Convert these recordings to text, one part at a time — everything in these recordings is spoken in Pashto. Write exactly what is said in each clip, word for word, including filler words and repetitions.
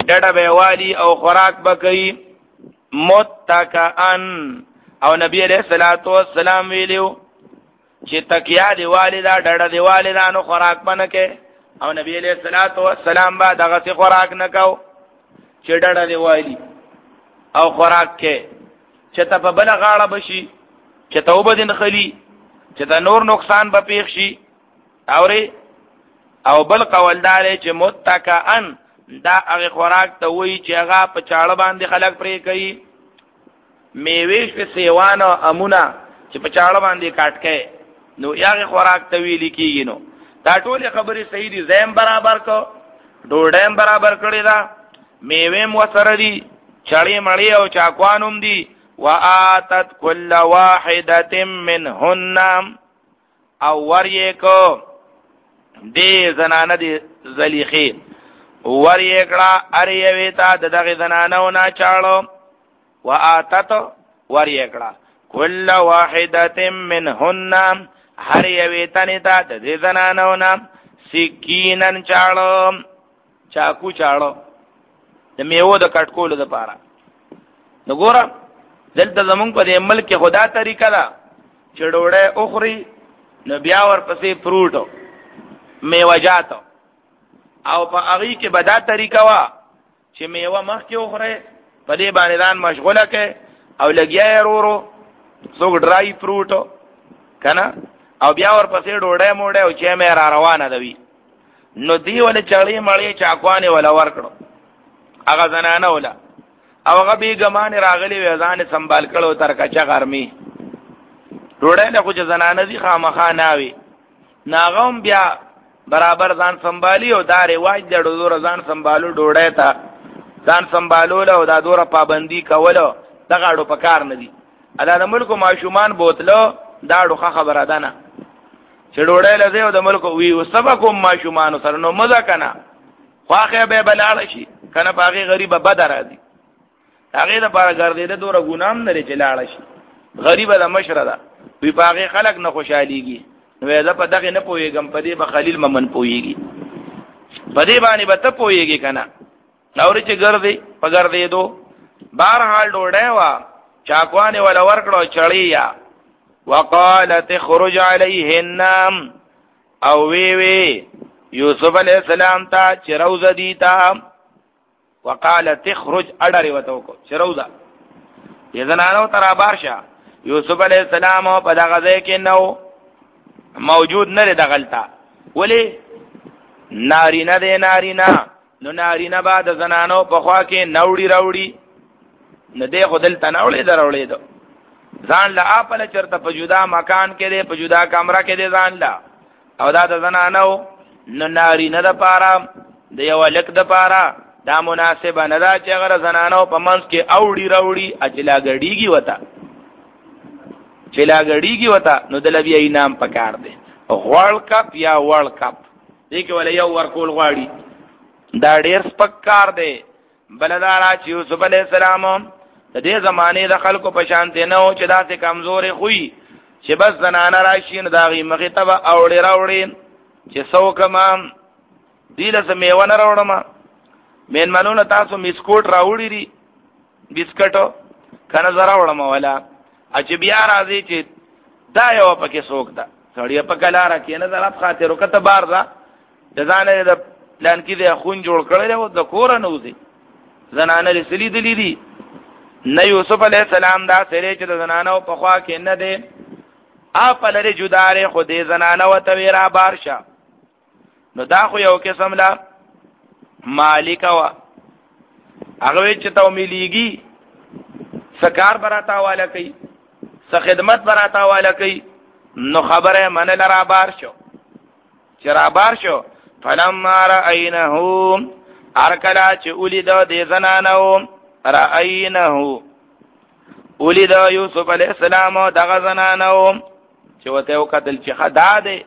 ډډه به والی او خوراک بکئی متکئن او نبی علیہ الصلوۃ والسلام ویلو چې تکیا دی والدا ډډه دی والدا نو خوراک بنکه او نبی علیہ الصلوۃ والسلام با دغه څه خوراک نکاو چې ډډه دی والی او خوراک کې چې ته په بل غاړه بشي چې توبه دین خلی چې دا نور نقصان به پیښ شي اوري او بل قول دار چې متکئن دا هغه خوراک ته وی چې هغه په چاړه باندې خلک پرې کوي میوېش په سیوان او امونه چې په چاړه باندې کاټ کې نو هغه خوراک ته ویل کیږي نو دا ټول خبرې صحیح دي زم برابر کو ډوډۍ برابر کړی دا میوې مو سره دي چړې مړې او چاکوانوم دي وآتت كل واحدة منهن او وريکو دې زنانه دي زلیخي وريکړه اریوي تا دغه زنانو نه چاړو وآتت وريکړه كل واحدة منهن هر یوي تنه تا دې زنانو نه سکینن چاړو چاکو چاړو د میوه د کټکول د پاره نو ګوره دلته زمونږ په دې ملک خدا طریقه ده چې ډوړې اخري نو بیا ورپسې فروټ میوه‌جات او په هغه کې بدا طریقه وا چې میوه مخ کې اخره په دې باندې ځان مشغوله کې او لګیا ورورو څوک ډرای فروټ کنه او بیا ورپسې ډوړې موړې او چې مې را روانه دوي نو دی ول چړې مړې چاکوانه ولا ورکړو هغه زنانه ولا او هغه بیګمان راغلی وزان سنبال کړو تر کچا غرمي ډوړې له کوم زنانه دي خامخا ناوي ناغم بیا برابر ځان سنبالي او دا رواج د ډوړو ځان سنبالو ډوړې تا ځان سنبالو له دا دوره پابندي کوله دغه اړو پکار نه دي ادا د ملک ماشومان بوتلو دا ډوخه خبره ده نه چې ډوړې لځه او د ملک وی وسبکم ماشومان سره نو مزه کنه خواخه به بلاړ شي کنه باغی غریب بدر راځي هغه د بار ګرځیده دوره ګونام نه لري لاړ شي غریب د مشره ده وی باغی خلک نه خوشاليږي نو دا په دغه نه پويګم په دې به خلیل ممن پويږي په دې باندې به ته پويږي کنه نور چې ګرځي په ګرځې دو بهر حال ډوړې وا چاکوانه ولا ورکړو چړیا وقالت خرج عليهن او وی وی یوسف علیہ السلام تا چروزه دیتا وقالت تخرج اډری وته کو چروزه یزنانو تر بارشا یوسف علیہ السلام په دغه ځای کې نو موجود نه دغلتا ولی نارینا دے نارینا نو نارینا با د زنانو په خوا کې نوړي راوړي نه دې خدل تناولې دراولې دو ځان لا خپل چرته په جدا مکان کې دې په جدا کمره کې دې ځان لا او دا د زنانو نو نارینا د پاره د یو لک د پاره دا مناسبه نه دا چې غره زنانو په منځ کې اوړي راوړي اجلا غړيږي وتا چې لا غړيږي وتا نو د لبي انعام پکار دی ورلد کپ یا ورلد کپ دې کې ولې یو ورکول غواړي دا ډېر سپکار دی بلدارا چې یوسف علی السلام د دې زمانه د خلکو په شان دی نو چې داسې کمزوري خوې چې بس زنانه راشي نو داغي مخې ته اوړي راوړي چې څوکما دې له میوه نه راوړم مین منونه تاسو میسکوټ راوړي دي بسکټو کنه زرا وړم ولا اچ بیا راځي چې دا یو پکې څوک دا سړی په کلاره کې نه زرا خاطر وکته بار دا د ځانه د پلان کې د خون جوړ کړل او د کور نه وځي زنانه لسلی دلی دي نه یوسف علی السلام دا سره چې د زنانو په خوا کې نه دی اپ لري جداره خو دې زنانه وته ویرا بارشا نو دا خو یو قسم لا مالک وا هغه چې تو مليږي سکار براتا والا کوي س خدمت براتا والا کوي نو خبره من لرا بار شو چرا بار شو فلما رأينه ارکلا چې ولید د زنانو رأينه ولید یوسف علیہ السلام دغه زنانو چې وته وکتل چې خدا دې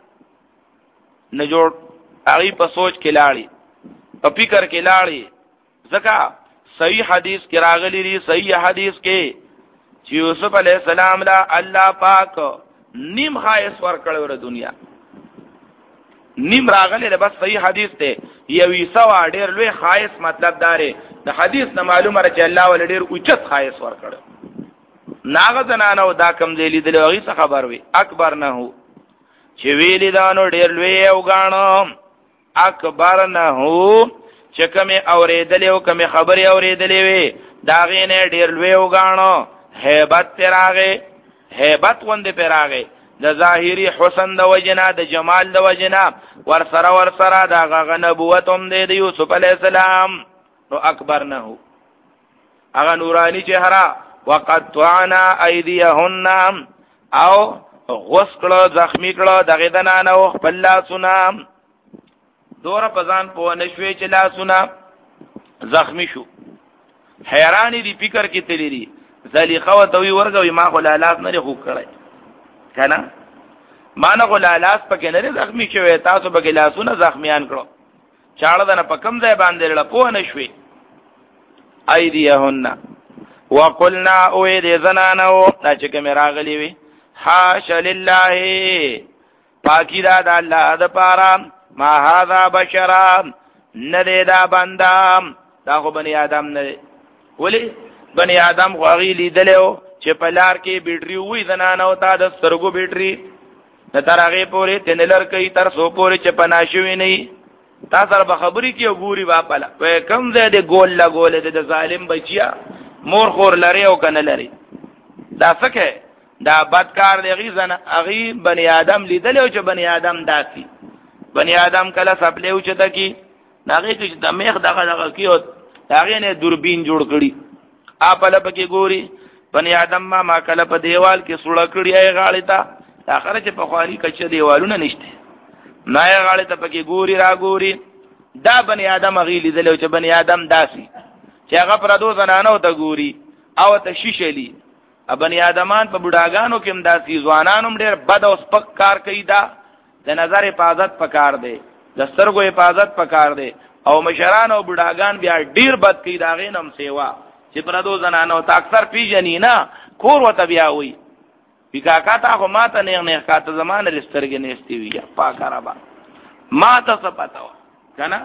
نه جوړ هغه په سوچ کې لاړی په فکر کې لاړی ځکه صحیح حدیث کې راغلی دی صحیح حدیث کې چې یوسف علیہ السلام لا الله پاک نیم خایس ور کړو ر دنیا نیم راغلی بس صحیح حدیث ته یوي سوا ډیر لوی خاص مطلب داره د حدیث نه معلومه چې الله ول ډیر اوچت خاص ور کړ ناغه زنانو دا کم دی لیدل هغه څه خبر وي اکبر نه هو چې ویلی دانو ډیر لوی او غاڼو اکبر نه هو چې کومه اوریدلې او کومه خبري اوریدلې وي دا غینه ډیر لوی او غاڼو hebat پراغه hebat وند پراغه د ظاهری حسن د وجنا د جمال د وجنا ور سره ور سره دا غ نبوت هم د یوسف علی السلام نو اکبر نه هو هغه نورانی چهره وقطعنا ايديهن او غسکړه زخمی کړه دغه دنانو خپل لاسونه دور پزان په نشوي چې لاسونه زخمی شو حیرانی دی فکر کې تللی دی زلیخه و دوی ورغوي ما خو لالاس نه خو کړی کنه ما نه خو لالاس پکې نه زخمی شوی تاسو به لاسونه زخمیان کړو چاړه دنه په کم ځای باندې لړ په نشوي ايديهن وقلنا او دې زنانو دا چې کوم راغلی وي حاش لله پاکی دا د الله د پاره ما هذا بشرا نه دا بندا دا خو بنی آدم نه ولی بنی آدم غوغی لیدلو چې په لار کې بیټری وې زنانو ته د سترګو بیټری د ترغه پورې تنلر کوي تر سو پورې چې پناشوي نه تا سره به خبرې کې وګوري واپاله په کم ځای د ګول لا ګول د ظالم بچیا مور خور لري او کنه لري دا څه دا بدکار دی غیزن اغي بنی آدم لیدلو چې بنی آدم داسي بنی آدم کله سپلیو چې تکي داغه چې د میخ دغه دغه کیو داغه نه دوربین جوړ کړي اپله پکې ګوري بنی آدم ما ما کله په دیوال کې سوړه کړی ای غاړی تا اخر چې په خواري کچ دیوالونه نشته نه ای غاړی ته پکې ګوري را ګوري دا بنی آدم اغي لیدلو چې بنی آدم داسي چې هغه پر دو زنانو ته ګوري او ته شیشلی ابنی آدمان په بډاګانو کې هم داسي ځوانانو ډېر بد او سپک کار کوي دا د نظر حفاظت پکار دی د سترګو حفاظت پکار دی او مشران او بډاګان بیا ډېر بد کوي دا غینم سیوا چې پر دو زنانو ته اکثر پیژنې نه کور وته بیا وي وکاکا تا خو ماته نه نه کاته زمانه لسترګې نهستی وي پاک ربا ماته څه پتا و کنه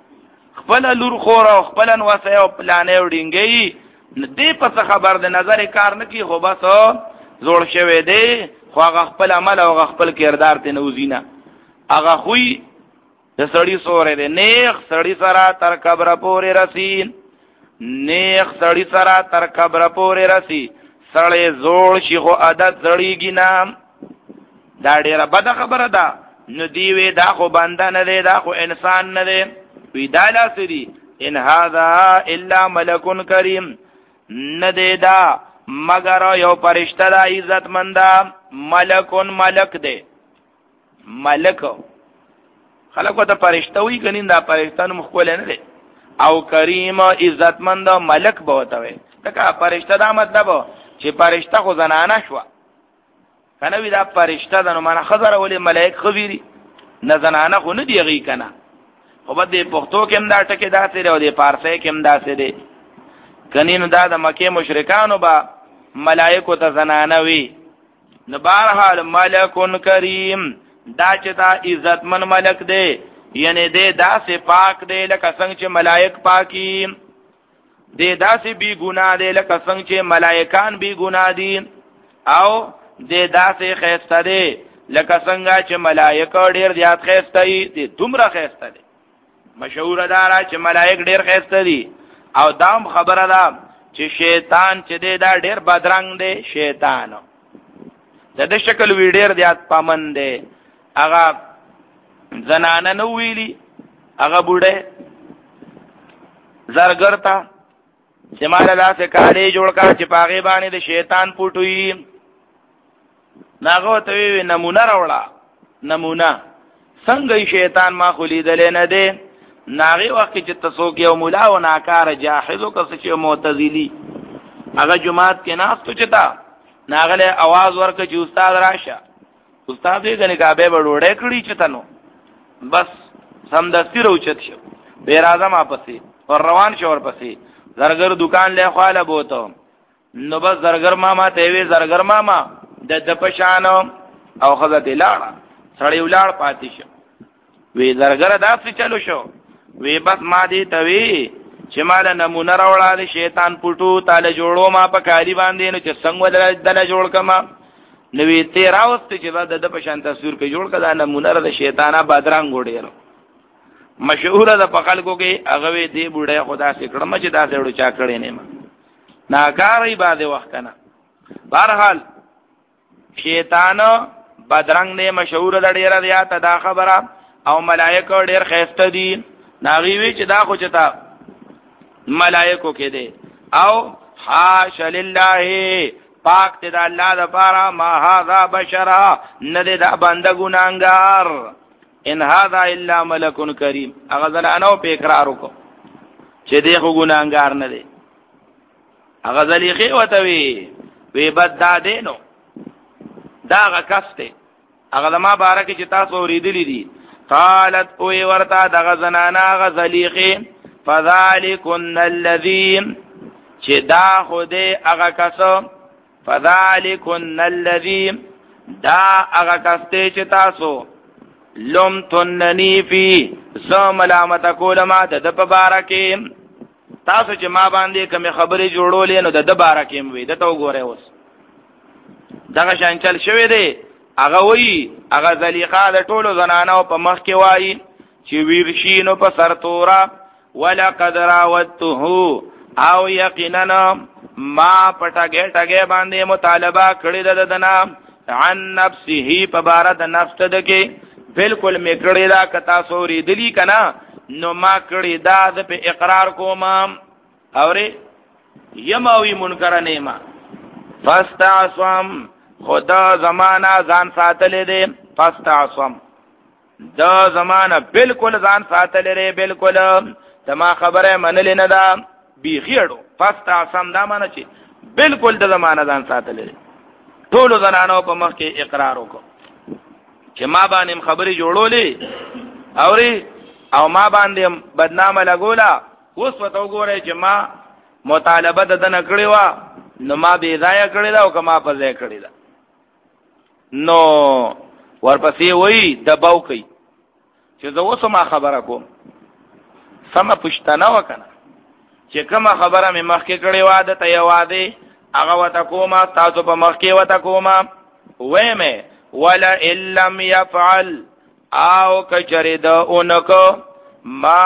خپل لور خور او خپل نوسه او پلانې وډینګي دې په خبر د نظر کار نه کی خو بس زوړ شوی دی خو هغه خپل عمل او خپل کردار ته نوزینا هغه خوې د سړی سورې دی نیخ سړی سره تر قبر پورې رسین نیخ سړی سره تر قبر پورې رسی سړی زوړ شي خو عادت زړیږي نه دا ډیره بد خبره ده نو دی وی دا خو بنده نه دی دا خو انسان نه دی وی دا لاسری ان هذا الا ملک کریم نه دی دا مگر یو فرشتہ دا عزت مندا ملکون ملک دی ملک خلقو ته فرشتہ وی کنین دا فرشتہ نو مخول نه دی او کریم عزت مند ملک بوته وي دا فرشتہ دا مطلب چې فرشتہ خو زنانه شو کنه وی دا فرشتہ د نو معنا خزر ولې ملائک خبيري نه زنانه خو نه دی غي کنه خو بده پښتو کې هم دا ټکي داسې او د فارسی کې هم داسې دی کنین دا د مکه مشرکانو با ملائکو ته زنانه وی نو بهرحال ملکون کریم دا چې دا عزتمن ملک دی یعنی دې داسې پاک دی لکه څنګه چې ملائک پاکي دې داسې بی ګناه دی لکه څنګه چې ملائکان بی ګناه دي او دې داسې خیسته دی لکه څنګه چې ملائک ډېر زیات خیسته دي دومره خیسته دي مشهور دارا چې ملائک ډېر خیسته دي او دام خبره ده چې شیطان چې دی دا ډېر بدرنګ دی شیطان د دې شکل وی ډېر زیات پامن دی هغه زنانه نو ویلی هغه بوډه زرګر تا چې مال الله سے کاله جوړ کا چې پاغه باندې د شیطان پټوي ناغه ته وی نمونه راوړه نمونه څنګه شیطان ما خلیدل نه دی ناغه وخت چې تاسو کې یو مولا او ناکار جاهز او کس چې معتزلی هغه جماعت کې ناس ته چتا ناغله आवाज ورکړي چې استاد راشه استاد یې غني کعبه وړوړې کړی چتنو بس سم دستی روچت شو بیر اعظم آپسی اور روان شو اور پسی زرگر دکان لے خواله بوتو نو بس زرگر ماما تیوی زرگر ماما د دپشانو او خزت لاړه سړی ولاړ پاتې شو وی درګره داسې چلو شو وی بس ما دې ته وی چې مال نمونه راوړل شیطان پټو تعالی جوړو ما په کالی باندې نو چې څنګه ودل دل جوړ کما نو وی ته راوست چې دا د په شان تصویر کې جوړ کړه نمونه را د شیطانا بدرنګ وړي مشهور ده په خلکو کې هغه وی دی بوډه خدا سي کړم چې دا سړو چا کړي نه ما ناکارې باندې وخت کنه بهرحال شیطان بدرنګ نه مشهور ده ډیره یا ته دا خبره او ملائکه ډیر خسته دي ناغي وی چې دا خو چتا ملائکو کې دي او حاش لله پاک ته د الله د پاره ما هاذا بشرا نه دا بنده ګناګار ان هاذا الا ملک کریم هغه ځلانو په اقرار وکړو چې دی خو ګناګار نه دی هغه ځلیخي وته وی وی بد دادینو دا غکسته هغه ما بارکه چې تاسو اوریدلی دي قالت او ورتا دغه زنانا غزلیخي فذلكن الذين چې دا خوده هغه کسو فذلكن الذين دا هغه کسته چې تاسو لم تننی فی زو ملامت کولما د د بارکه تاسو چې ما باندې کوم خبرې جوړولې نو د د بارکه وي د تو ګوره اوس دغه شانچل شوی دی هغه وی هغه زلیخا د ټولو زنانو په مخ کې وای چې ویرشینو په سر تورا ولقد راوته او یقینا ما پټګه ټګه باندې مطالبه کړی د دنا عن نفسه په بار د نفس ته کې بالکل میکړی دا کتا سوري دلی کنا نو ما کړی دا د په اقرار کوم اورې یموي منکر نه ما فاستعصم خدا زمانہ ځان ساتلې دي فاستعصم دا زمانہ بالکل ځان ساتلې لري بالکل تما خبره منل نه دا بیخیړو فاستعصم دا معنی چې بالکل د زمانہ ځان ساتلې لري ټول زنانو په مخ کې اقرار وکړو چې ما باندې خبرې جوړولې اوري او ما باندې بدنامه لګولا اوس وته وګورئ چې ما مطالبه د نه کړې وا نو ما بے ځای کړی دا او کما په ځای کړی دا نو ورپسې وای دباو کوي چې زه اوس ما خبره کوم سم پښتنه وکنه چې کومه خبره مې مخکې کړې و ده ته یواده هغه وته کومه تاسو په مخکې وته کومه وې مې ولا الا يفعل او کچری د اونکو ما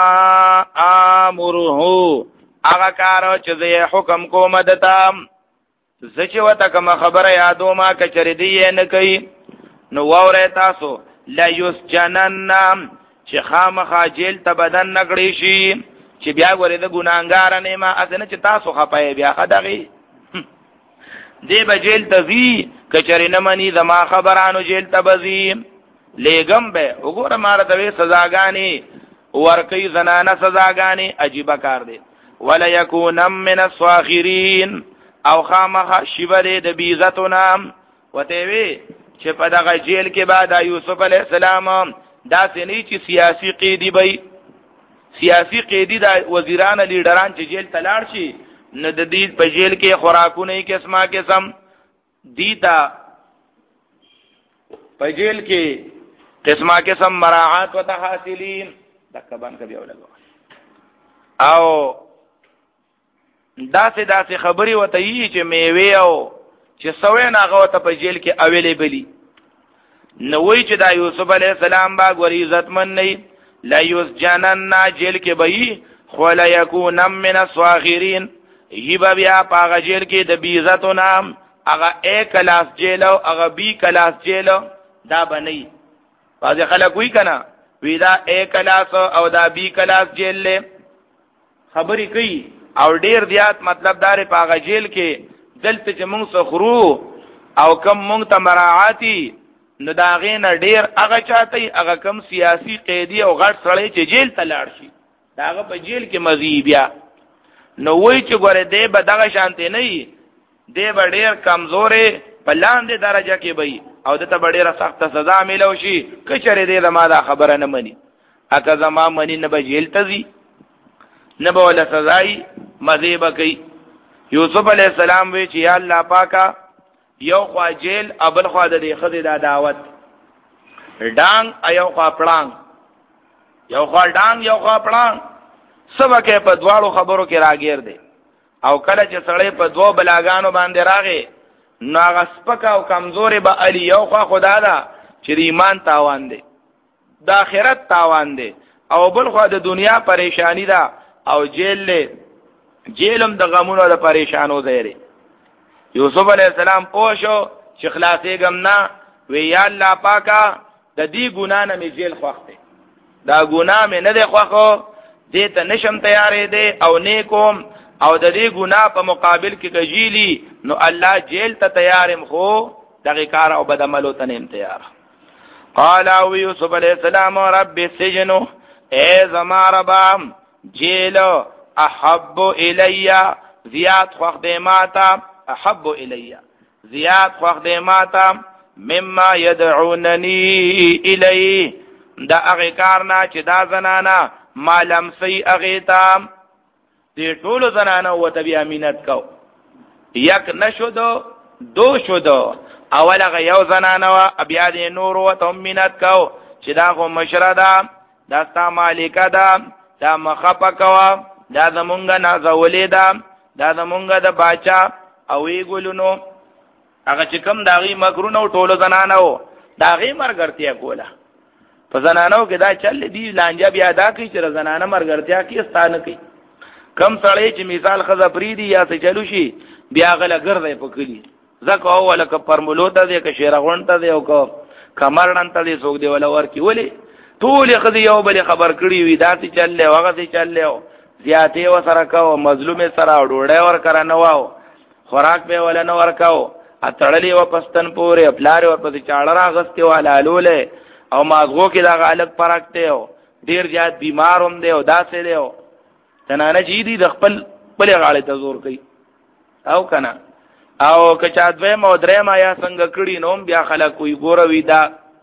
امره هغه کار چې زه حکم کوم دته زچ وته کوم خبره یادو ما کچری دی نه کوي نو وره تاسو لا یسجنن چې خامخا جیل ته بدن نګړی شي چې بیا غوړې د ګناګار نه ما اسنه چې تاسو خپای بیا خدغي دی به جیل ته وی کچری نه منی زما خبرانو جیل ته بزی لګم به وګوره مار ته سزاګانی ورکی زنانه سزاګانی عجیب کار دی ولا یکون من الصاغرین او خامخ شیبره د بیزتنا وته وی چې په دغه جیل کې بعد یوسف علی السلام دا سنی چې سیاسی قیدی وي سیاسی قیدی د وزیران لیډران چې جیل تلاړ شي نه د دې په جیل کې خوراکونه قسمه قسم دیتا په جیل کې قسمه قسم مراعات و تحاصلین دکبان کبي ولګو او داسې داسې خبري وته یي چې میوه او چې سوې ناغه ته په جیل کې اویلیبلی نو وی چې دا یوسف علی السلام با غوړي عزت من نه لا یسجنن جیل کې به خو لا یکون من الصاغرین هیبا بیا پاغه جیل کې د بی عزت نام هغه ا کلاس جیل او هغه بی کلاس جیل دا بنئ باز خلک وی کنه وی دا ا کلاس او دا بی کلاس جیل له خبرې کوي او ډیر زیات مطلب دار پاغه جیل کې دلته چې مونږ سخرو او کم مونږ ته مراعاتی نو دا غین ډیر هغه چاته هغه کم سیاسی قیدی او غټ سړی چې جیل ته لاړ شي داغه په جیل کې مزي بیا نو وای چې ګوره دې به دغه شانته نه وي دې به ډیر کمزورې په لاندې درجه کې وي او دته به ډیره سخت سزا ملو شي کچره دې زما دا خبره نه مني اګه زما منی نه به جیل ته ځي نه به ولا سزای مزي به کوي یوسف علی السلام وی چې یا الله پاکا یو خوا جیل ابل خوا د دې خدای دا دعوت ډانګ ایو خوا پړانګ یو خوا ډانګ یو خوا پړانګ سبکه په دواړو خبرو کې راګیر دی او کله چې سړی په دوه بلاګانو باندې راغی نو هغه سپک او کمزوري به علی یو خوا خدا دا چې ایمان تاوان دی د آخرت تاوان دی او بل خوا د دنیا پریشانی دا او جیل له جیلم د غمونو د پریشانو زیری یوسف علی السلام پوښو چې خلاصې غم نه وی یا الله پاکا د دې ګنا نه می جیل خوخته دا ګنا مې نه دی خوخو دې ته نشم تیارې دی او نیکوم او د دې ګنا په مقابل کې کجیلی نو الله جیل ته تیارم خو دغه کار او بد عملو ته نیم تیار قال او یوسف علیہ السلام رب السجن اے زما ربا جیل احب الی زیاد خوخ دی ماتا احب الی زیاد خوخ دی ماتا مما يدعونني الی دا هغه کارنا چې دا زنانا مالم سی اغیتا دی ټول زنانا و تبی امینت کو یک نشدو دو شدو اول هغه یو زنانا و بیا دی نور و ته امینت کو چې دا خو مشردا دا ستا مالکه دا دا مخفه کوا دا زمونږ نازولې دا دا زمونږ د باچا او وی ګلونو هغه چې کوم داغي مکرونو ټولو زنانو داغي مرګرتیا کوله په زنانو کې دا چل دی لانجه بیا دا کوي چې زنانه مرګرتیا کې ستانه کوي کم سړی چې مثال خزه پریدي یا څه چلو شي بیا غله ګرځي په کلی زکه او ولکه پرملو ته دی که شیرغون ته دی او که کمرنن ته دی څوک دی ولا ورکی ولی ټول خزه یو بل خبر کړی وي دا څه چل له هغه څه چل له زیاتې وسره کو مظلوم سره ډوړې ور کړه نو واو خوراک به ولا نو ورکاو اتړلې و پستن پورې پلار ور په چاړه راغستې والا لولې او مازغو کې دا الګ پرکته او ډیر زیات بیمار هم دی او داسې دی او تنانه جی دی د خپل خپل غاړې ته زور کوي او کنه او کچا دوی مو درې ما یا څنګه کړي نوم بیا خلک کوئی ګوروي دا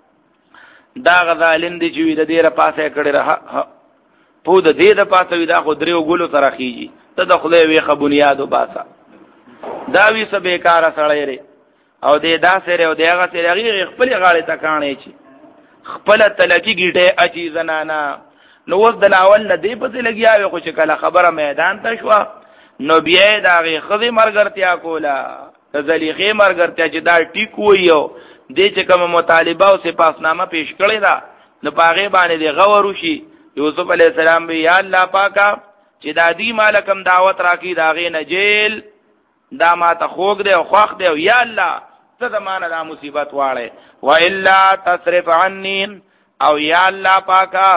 دا غزالین دی چې د دې را پاسه کړي راه په د دې د پاسه وی دا خو دریو ګلو سره خيږي ته د خدای وی خ بنیادو باسا دا وی څه بیکاره سړی ری او دې دا سره او دغه سره غیر خپل غاړې ته کانې چی خپل تلکی گیټه اچي زنانا نو وس د لاول نه دی پته لګیا خو چې کله خبره میدان ته شو نو بیا دا غي خزي مرګرتیا کولا د زلیخې مرګرتیا چې دا ټیک ویو دې چې کوم مطالبه او سپاسنامه پیش کړی دا نو پاغه باندې دی غور وشي یوسف علی السلام وی یا الله پاکا چې دادی مالکم دعوت راکی داغه نجیل دا ما ته خوګ دی او خوخ دی یا الله ته زمانه دا مصیبت واړې و الا تصرف عني او یا الله پاکا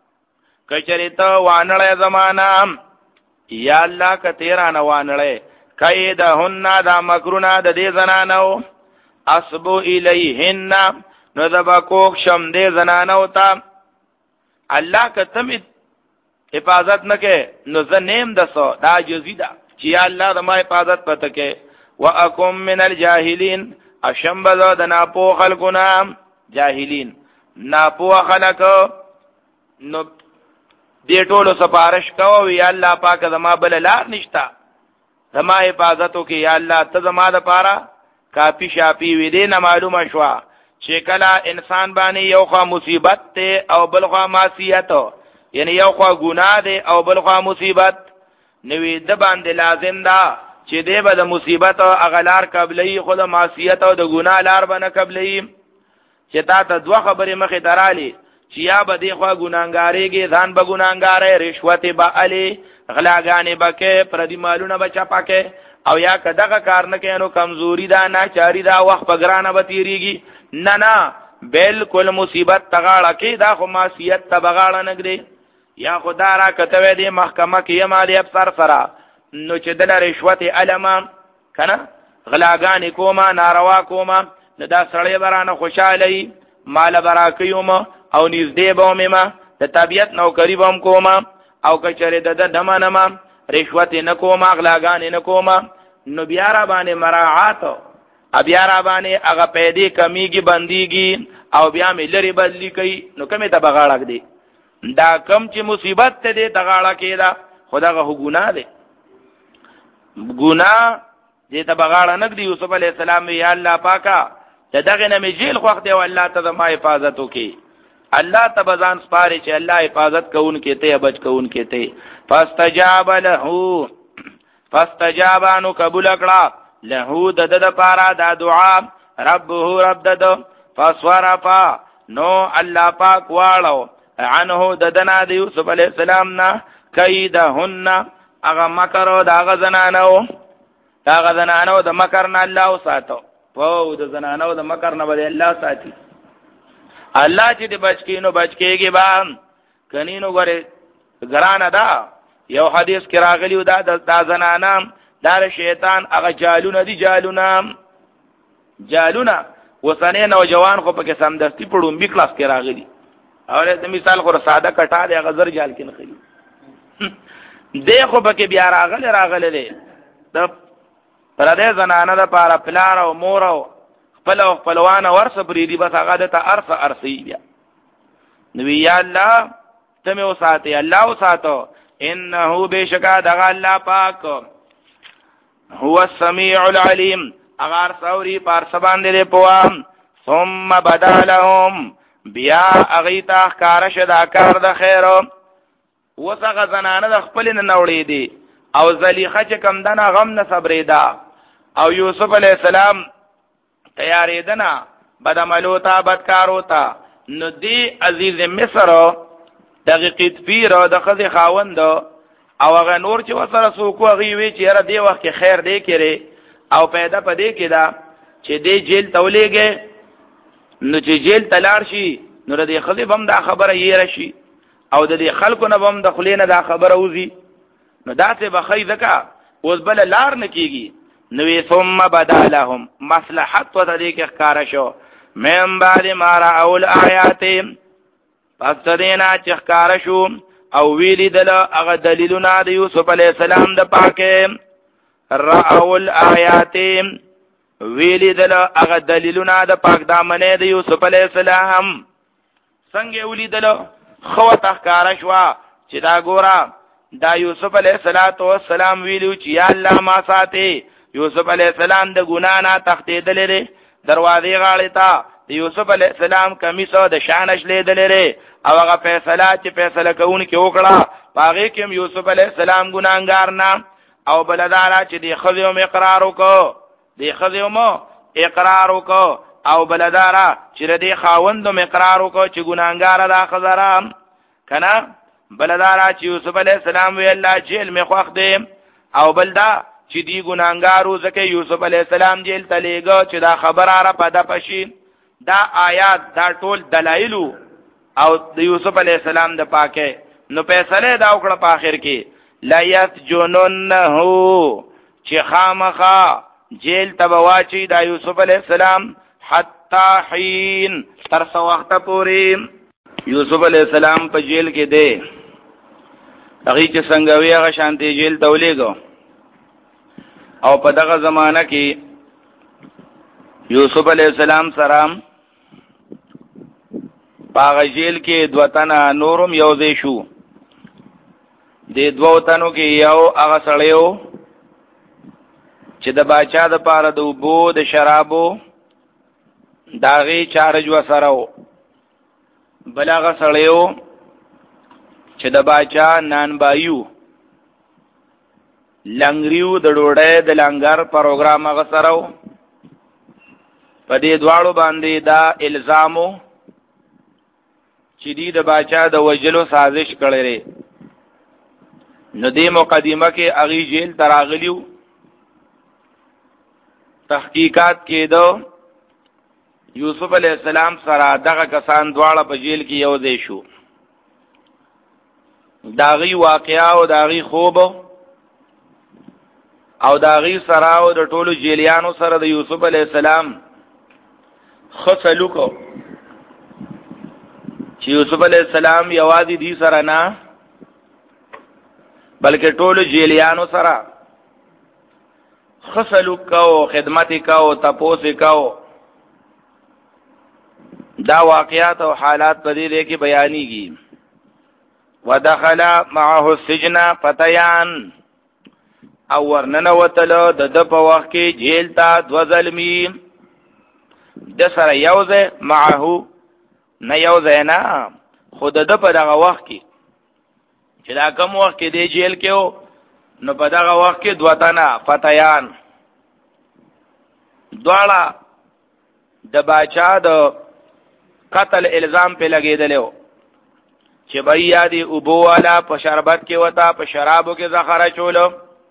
کچریته وانړې زمانہ یا الله کتیرا نه وانړې کیدهن دا مکرونه د دې زنانو اسبو الیهن نو دبا کوک شم دې زنانو ته الله کتم حفاظت نکې نو زنیم دسو دا جزیدا چې یا الله د ما حفاظت پته کې واکم من الجاهلین اشمبذ د ناپو خلقنا جاهلین ناپو خلق نو دې ټولو سپارش کوو یا الله پاک زما بل لار نشتا زما حفاظتو کې یا الله ته زما د پاره کافی شافی وې دې نه معلومه شو چې کله انسان باندې یو خوا مصیبت ته او بل خوا معصیت یعنی یو خوا ګناه ده او بل خوا مصیبت نوې د باندې لازم ده چې دې به د مصیبت او اغلار قبلې خود معصیت او د ګناه لار باندې قبلې چې تا ته دوه خبرې مخې درالی چې یا به دې خوا ګناګاریږي ځان به ګناګارې رشوت به علي غلاګانې بکې پردي مالونه بچا پاکه او یا کداغه کار نه کینو کمزوري دا نه چاري دا وخت په ګرانه به تیریږي نه نه بالکل مصیبت تغاړه کې دا خو معصیت ته بغاړه نګدي یا خدا را کتوې دې محکمه کې یما دې افسر سره نو چې دل رشوت علما کنه غلاګانې کومه ناروا کومه نو دا سړی برانه خوشاله مال براکیوم او نږدې به مې د طبيعت نوکری بم کومه او کچره د دمنما رشوت نه کومه غلاګانې نه کومه نو بیا را باندې مراعات بیا را باندې هغه پیدې کمیږي بنديږي او بیا مې لري بدلی کوي نو کومه ته بغاړه دی دا کم چې مصیبت ته دې تغاړه کېدا خداغه ګناه دی ګناه دې ته بغاړه نګدي یوسف علی السلام یا الله پاکا ته دغه نه جیل خوخ دی او الله ته ما حفاظت وکي الله تبزان سپاره چې الله حفاظت کوون کېته بچ کوون کېته. فاستجاب له فاستجابانو قبول کړه له د د پارا دا دعا ربه رب دد فصرفا نو الله پاک واړو عنه ددنا د یوسف علی السلام نا کیدهن هغه مکر دا غزنانو دا غزنانو د مکر نه الله ساتو په د زنانو د مکر نه به الله ساتي. الله چې د بچکینو بچکیږي با کنینو غره ګران ده. یو حدیث کې راغلیو دا د زنانام دا شیطان هغه جالونه دي جالونه جالونه وسنه نوجوان خو پکې سمدستی پړم بي کلاس کې راغلي او د مثال خو ساده کټا دی غزر جال کې نه خلی دی خو پکې بیا راغله راغله دی د پر دې زنانه د پاره پلار او مور او خپل او خپلوان ورث پری دی بس هغه ته ارث ارثي بیا نو یا الله تمه وساته الله وساتو انه بشکا دغه الله پاک هو السميع العليم اگر سوري پار سبان دې پوام ثم بدا لهم بیا اغیتا کارش دا کار د خیر وسغه زنانه د خپل نه نوړې دي او زلیخه چې کم دنه غم نه صبرې دا او یوسف علی السلام تیارې دنا بدعملو تا بدکارو تا نو دی عزیز مصر دغه قطفیر د خزي خاوند او هغه نور چې وسره سوکو غي وی چې را دی وخت کې خیر دی کړي او پیدا پدې کې دا چې دی جیل تولېږي نو چې جیل تلار شي نو د خزي بم دا خبره یې راشي او د خلکو نه بم د خلینه دا خبره وزي نو دا څه بخی زکا اوس بل لار نکېږي نو ثم بدا لهم مصلحت و دې کې ښکارا شو مم بعد ما راول آیات پس دینا چې ښکارا شو او ویلی دل هغه دلیلونه د یوسف علی السلام د پاکه راول آیات ویلی دل هغه دلیلونه د پاک دامنې د یوسف علی السلام څنګه ولیدل خو تخکارا شو چې دا ګورا دا یوسف علیہ الصلات والسلام ویلو چې یا الله ما ساتي یوسف علیہ السلام د ګنا نه تختیدل لري دروازې غاړې ته یوسف علیہ السلام کمیسو د شانش لیدل لري او هغه فیصله چې فیصله کوونکی وکړه پاغه کې یوسف علیہ السلام ګناګار نه او بلدارا چې دی خذو اقرار وکړو دی خذو مو اقرار وکړو او بلدارا چې دی خاوند مو اقرار وکړو چې ګناګار دا خزرام کنا بلدارا چې یوسف علیہ السلام وی الله جیل می خوخ دی او بلدا چې دی ګناګارو ځکه یوسف علیہ السلام جیل تلېګو چې دا خبره را پده پشي دا آیات دا ټول دلایل او د یوسف علیہ السلام د پاکه نو فیصله دا وکړه په اخر کې لا یسجننه چې خامخا جیل تبواچی دا یوسف علیہ السلام حتا حین تر څو وخت پورې یوسف علیہ السلام په جیل کې دی هغه چې څنګه وی هغه شانتي جیل تولېګو او په دغه زمانہ کې یوسف علیہ السلام سلام پاغه جیل کې دوتنه نورم یوځې شو د دوو تنو کې یو هغه سړیو چې د باچا د پاره د وبو د شرابو داغي چارج وسره بلاغه سړیو چې د باچا نان بایو لنګریو د ډوډۍ د لنګر پروګرام هغه سره په دې دواړو باندې دا الزامو چې دی د باچا د وجلو سازش کړي نو دې مقدمه کې اغي جیل تراغلیو تحقیقات کېدو یوسف علیہ السلام سره دغه کسان دواړه په جیل کې یو ځای شو داغي واقعا او داغي خوب او داغي سره او د ټولو جیلیانو سره د یوسف علیہ السلام خصلوکو چې یوسف علیہ السلام یوازې دي سره نه بلکې ټولو جیلیانو سره خصلوکو خدمت کو تپوس کو دا واقعات او حالات په دې کې بیانېږي ودخل معه السجن فتيان او ورننه وتلو د د په وخت کې جیل ته دو ظلمي د سره یوځه معه نه یو زینا خود د په دغه وخت کې چې دا کوم وخت کې دی جیل کې و نو په دغه وخت کې دوه تنه فتیان دواړه د باچا د قتل الزام په لګېدلی و چې بیا دی اوبو والا په شربت کې وتا په شرابو کې ذخیره چولو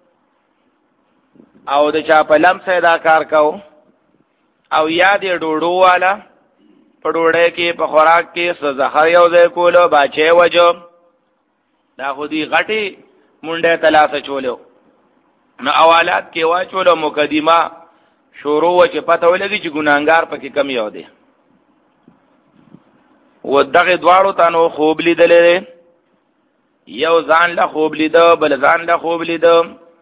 او د چا په لمسه دا کار کو او یا دی ډوډو والا په ډوډۍ کې په خوراک کې څه زهر یو ځای کولو باچې وجو دا خو دې غټي مونډه تلاسه چولو نو اوالات کې واچولو مقدمه شروع و چې پته ولګي چې ګناګار پکې کم یو دی و دغه دواړو تانو خوب لیدلې یو ځان له خوب لیدو بل ځان له خوب لیدو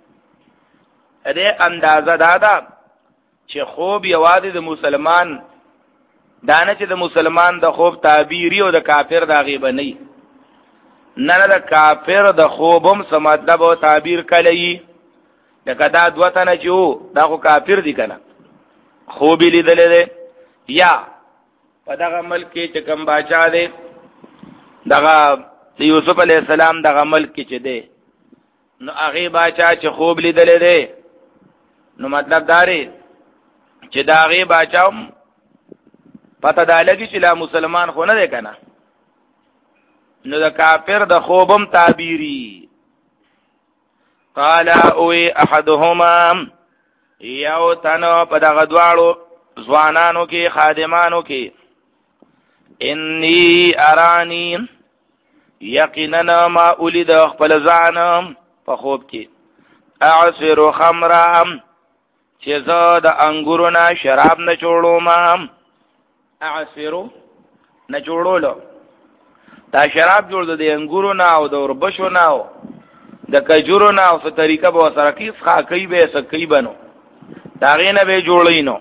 دې اندازه دادا چې خوب یوازې د مسلمان دانه چې د مسلمان د خوب تعبیری او د کافر د غیبه نه نه نه د کافر د خوبم څه مطلب او تعبیر کړي لکه دا دوه تنه چې دا خو کافر دي کنه خوب لیدلې یا په دغه ملک کې چې کوم باچا دی دغه یوسف علی السلام دغه ملک کې چې دی نو هغه باچا چې خوب لیدلې دی نو مطلب داري چې دا هغه باچا پته دا لګي چې لا مسلمان خو نه دی کنه نو د کافر د خوبم تعبیری قال او احدهما یو تنو په دغه دواړو ځوانانو کې خادمانو کې انی ارانی یقینا ما اولید خپل ځان په خوب کې اعصر خمرا چې زه د انګورو نه شراب نه جوړوم اعصر نه جوړولو دا شراب جوړ د انګورو نه او د وربشو نه او د کجورو نه او څه طریقه به سره کیس خاکی به سکی بنو دا غینه به جوړینو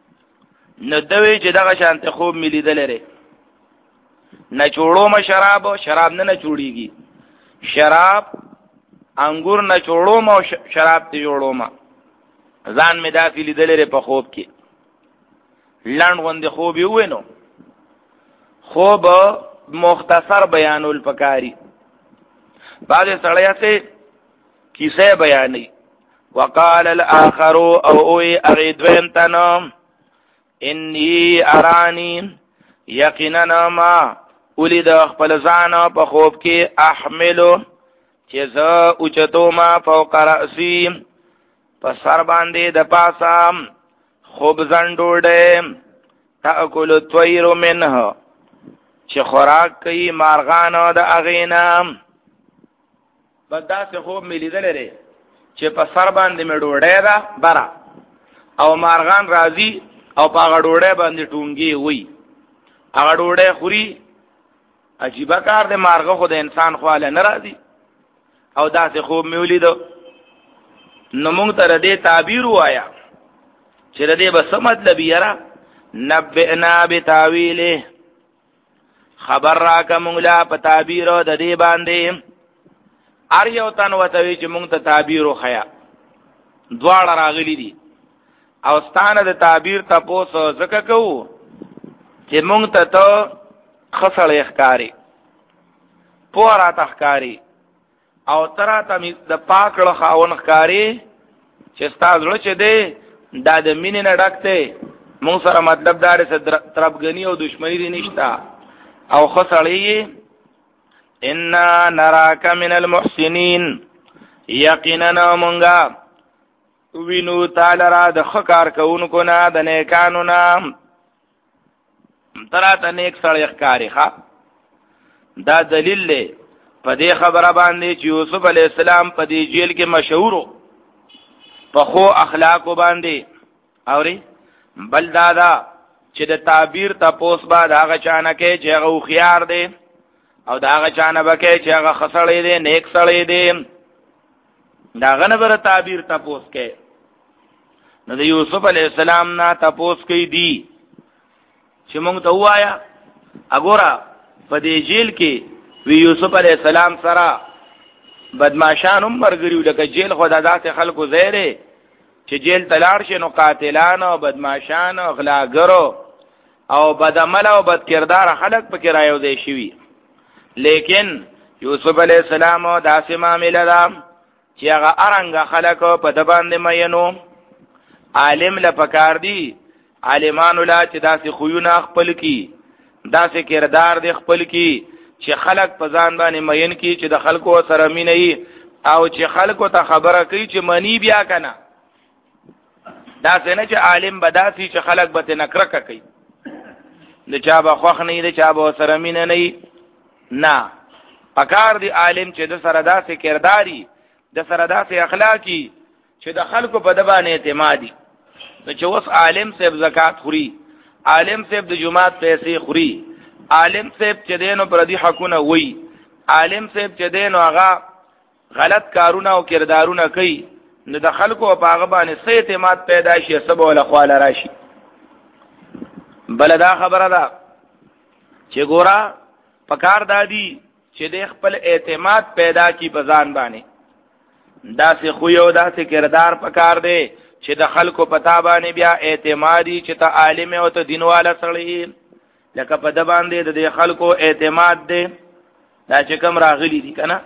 نو دوی چې دغه شانته خوب ملیدل لري نه جوړوم شراب شراب نه نه جوړیږي شراب انګور نه جوړوم او شراب ته جوړوم ځان می دافي لیدل لري په خوب کې لاند غوند خوب یو وینو خوب مختصر بیانول پکاري بعض سړیاته کیسه بیانې وقال الاخر او اوي اغيدوين تنم اني اراني یقینا ما ولید خپل ځان په خوب کې احملو چې زه اوچتو ما فوق راسي په سر باندې د پاسام خوب زنډوډه تاکل الطير منه چې خوراک کوي مارغانو د اغینام بدا سے خوب ملی دل لري چې په سر باندې مې ډوډۍ ده برا او مارغان راځي او په هغه ډوډۍ باندې ټونګي وي هغه ډوډۍ خوري عجیب کار دی مارغه خو د انسان خواله نه راځي او دا سے خوب مې ولیدو نو موږ ته دې تعبیر وایا چې دې به څه مطلب یې را نبئنا بتاویله خبر راکا موږ لا په تعبیر د دې باندې ار یو تن وتوی چې مونږ ته تعبیر وخیا دواړه راغلي دي او ستانه د تعبیر تاسو زکه کوو چې مونږ ته ته خسړ اخکاری پورا تخکاری او ترا ته د پاکړه خاون خکاری چې ستاسو چې دی دا د مینې نه ډکته مونږ سره مطلب دار سره طرفګنی او دشمنی نشتا او خسړی ان نراک من المحسنین یقینا مونږه وینو تعالی را د خکار کوونکو نه د نیکانو نه تراته نیک سړی ښکاری ښا دا دلیل دی په دې خبره باندې چې یوسف علی السلام په دې جیل کې مشهور په خو اخلاق باندې اوري بل دادا چې د تعبیر تاسو بعد هغه چانه کې چې هغه خيار دی او دا هغه چانه بکې چې هغه خسړې دي نیک سړې دي دا غنه بر تعبیر تاسو کې نو د یوسف علی السلام نه تاسو کې دي چې موږ ته وایا وګوره په دې جیل کې وی یوسف علی السلام سره بدمعشان هم مرګریو لکه جیل خدا ذات خلکو زیره چې جیل تلار شي نو قاتلان او بدمعشان او غلاګرو او بدعمل او بد کردار خلق پکې رايوځي شي. لیکن یوسف علی السلام داسې معاملې ده چې هغه ارنګ خلق په د باندې مینو. عالم لپاره دی عالمانو لا چې داسې خوونه خپل کی، داسې کردار دی خپل کی چې خلق په ځان باندې مین کی، چې د خلکو سره مینې او چې خلکو ته خبره کوي چې منی بیا کنه. داسې نه چې عالم بداسي چې خلق به نکرکه کوي، د چا به خوښ نه دی، چا به سره مینه نه نه. پکار دی عالم چې د سره داسې کرداري، د سره داسې اخلاقی چې د خلکو په د باندې اعتمادي. نو چې اوس عالم صاحب زکات خوري، عالم صاحب د جمعات پیسې خوري، عالم صاحب چې دینو پر دې حقونه وای، عالم صاحب چې دینو هغه غلط کارونه او کردارونه کوي، نو د خلکو په هغه باندې سې اعتماد پیدا شي، سبا ولا خواله راشي. بل دا خبره ده چې ګورا پکار دادی چې د خپل اعتماد پیدا کی په ځان باندې، داسې خو یو داسې کردار پکار دی چې د خلکو پتا باندې بیا اعتمادي چې ته عالم او ته دینواله سړی، لکه په د باندې د خلکو اعتماد دی دا چې کوم راغلی دي کنه.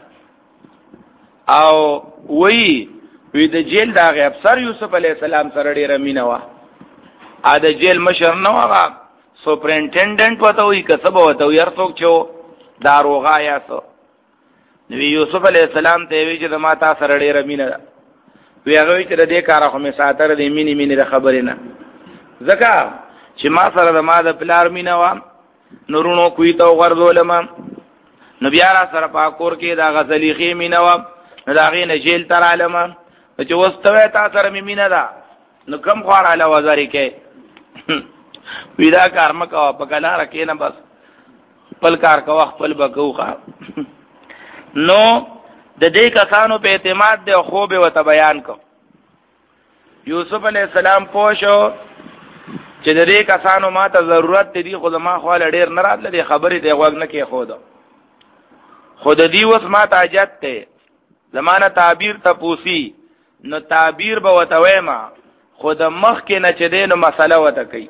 او وی وی د جیل دا غي افسر یوسف علی السلام سره ډیره مینه وا. ا د جیل مشر نو هغه سپرینټنډنټ وته وی کسب وته یار څوک چو داروغه یا سو. نبی یوسف علی السلام ته وی چې د ما تا سره ډیره مینه ده. وی هغه وی چې د دې کار خو می ساتره د مینې مینې د خبرې نه، ځکه چې ما سره د ما د پلار مینه وا نورونو کوی ته ورزولم، نو بیا را سره پاکور کې دا غزلیخې مینه وا، نو دا غي نه جیل تر عالم چې وستوي تا سره می مینه ده، نو کم خوار علا وزاری کې وی دا کار مکو په کلا رکې نه بس خپل کار کو خپل بکوخه. نو د دې کسانو په اعتماد دی خو به وت بیان کو. یوسف علی السلام پوښو چې د دې کسانو ما ته ضرورت دی، خو ما خو ډیر نه راتله دې خبرې دی غوږ نه کې خو ده خود دی وس ما ته حاجت ته زمانہ تعبیر ته پوسی، نو تعبیر به وتوي ما خود مخ کې نه چ دینو مسله وته کوي،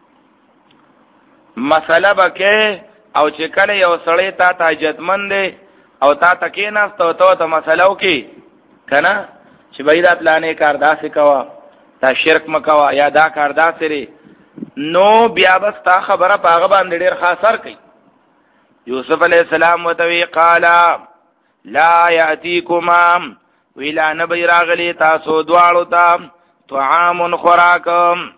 مسله بکې او چې کله یو سړی تا ته حاجتمند دی او تا تکې نه ستو ته ته مسلو کې کنه چې بيدا پلانې کار داسې کوا، تا شرک مکوا یا دا کار داسې لري، نو بیا بس تا خبره پاغه باندې ډیر خاصر کوي. یوسف علی السلام وتوی قالا لا یاتیکما ویلا نبی راغلی تاسو دوالو تا طعام خوراکم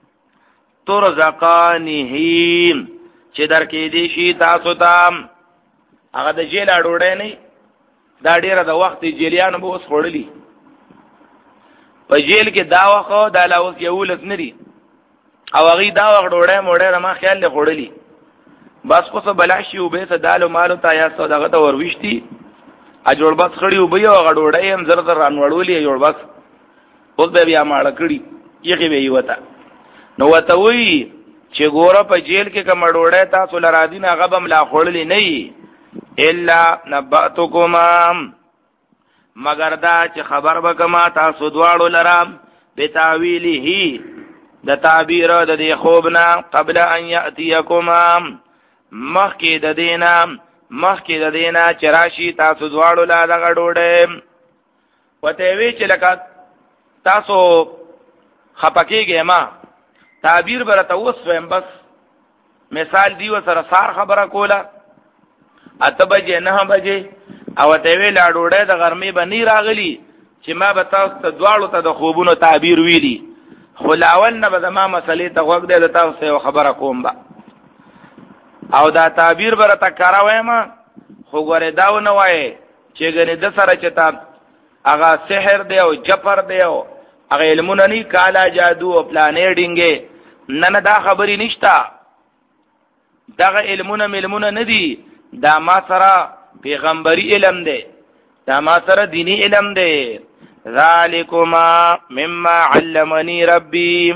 ترزقانه چې درکې دي شي تاسو ته. هغه د جیل اډوړې نه دا ډیره د وخت جیلیانو به اوس خړلې په جیل کې دا وخت دا لاوس یو لس نری او هغه دا وخت ډوړې موړې ما خیال له خړلې بس کو څه بلاشي او به څه دالو مالو تا یا څه دغه ته ورويشتي ا جوړ بس خړی او به یو غډوړې هم زر زر انوړولې جوړ بس اوس به بیا ماړه کړی یخي به یوتا. نو وته وی چې ګوره په جیل کې کوم ډوړې تاسو لرا دین هغه بم لا خړلې نه الا نبأتکما مگر دا چې خبر وکما تاسو دواړو لرا بتاویله د تعبیر د دې خوبنا قبل ان یاتیکما مخکې د دینا مخکې د دینا چراشی تاسو دواړو لا دغه ډوډۍ وته وی چې لکه تاسو خپکیږئ ما تعبیر برته وسوم بس مثال دیو سره سار خبره کوله اته بجې نه بجې او ته وی لا ډوډۍ د غرمې باندې راغلی چې ما به تاسو ته دواړو ته د خوبونو تعبیر ویلی، خو لاول نه به ما مسلې ته وګ دې تاسو یو خبره کوم با او دا تعبیر برته کاروي ما خو ګوره داو نه وای چې ګنې د سره چې تا هغه سحر دی او جفر دی او هغه علمونه نه کالا جادو او پلانې ډینګې نه نه دا خبرې نشتا، دغه علمونه علمونه نه دي، دا ما سره پیغمبري علم دی، دا ما سره دینی علم دی. ذالکما مما علمنی ربی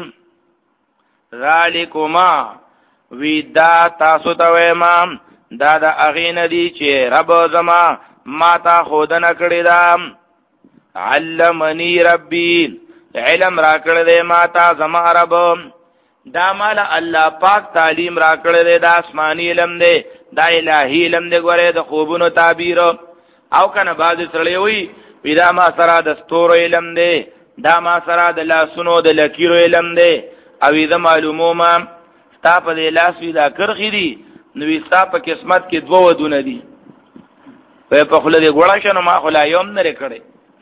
ذالکما وی دا تاسو ته ویما دا دا اغین دی چې رب زما ما تا خودنه کړی دا علمنی ربی علم را کړی دی ما تا زما رب دا مال الله پاک تعلیم را کړل دا آسمانی علم دی دا الہی علم دی ګوره د خوبونو تعبیر او کنه باز سره وی پیدا ما سره د ستورو علم دی دا ما سره د لاسونو د لکیرو علم دی او دا معلومو ما ستا په دې لاس وی دا کرخې دي نو ستا په قسمت کې دوه ودونه دي په په خله دې ګوړه شنو ما خلا یوم نه کړي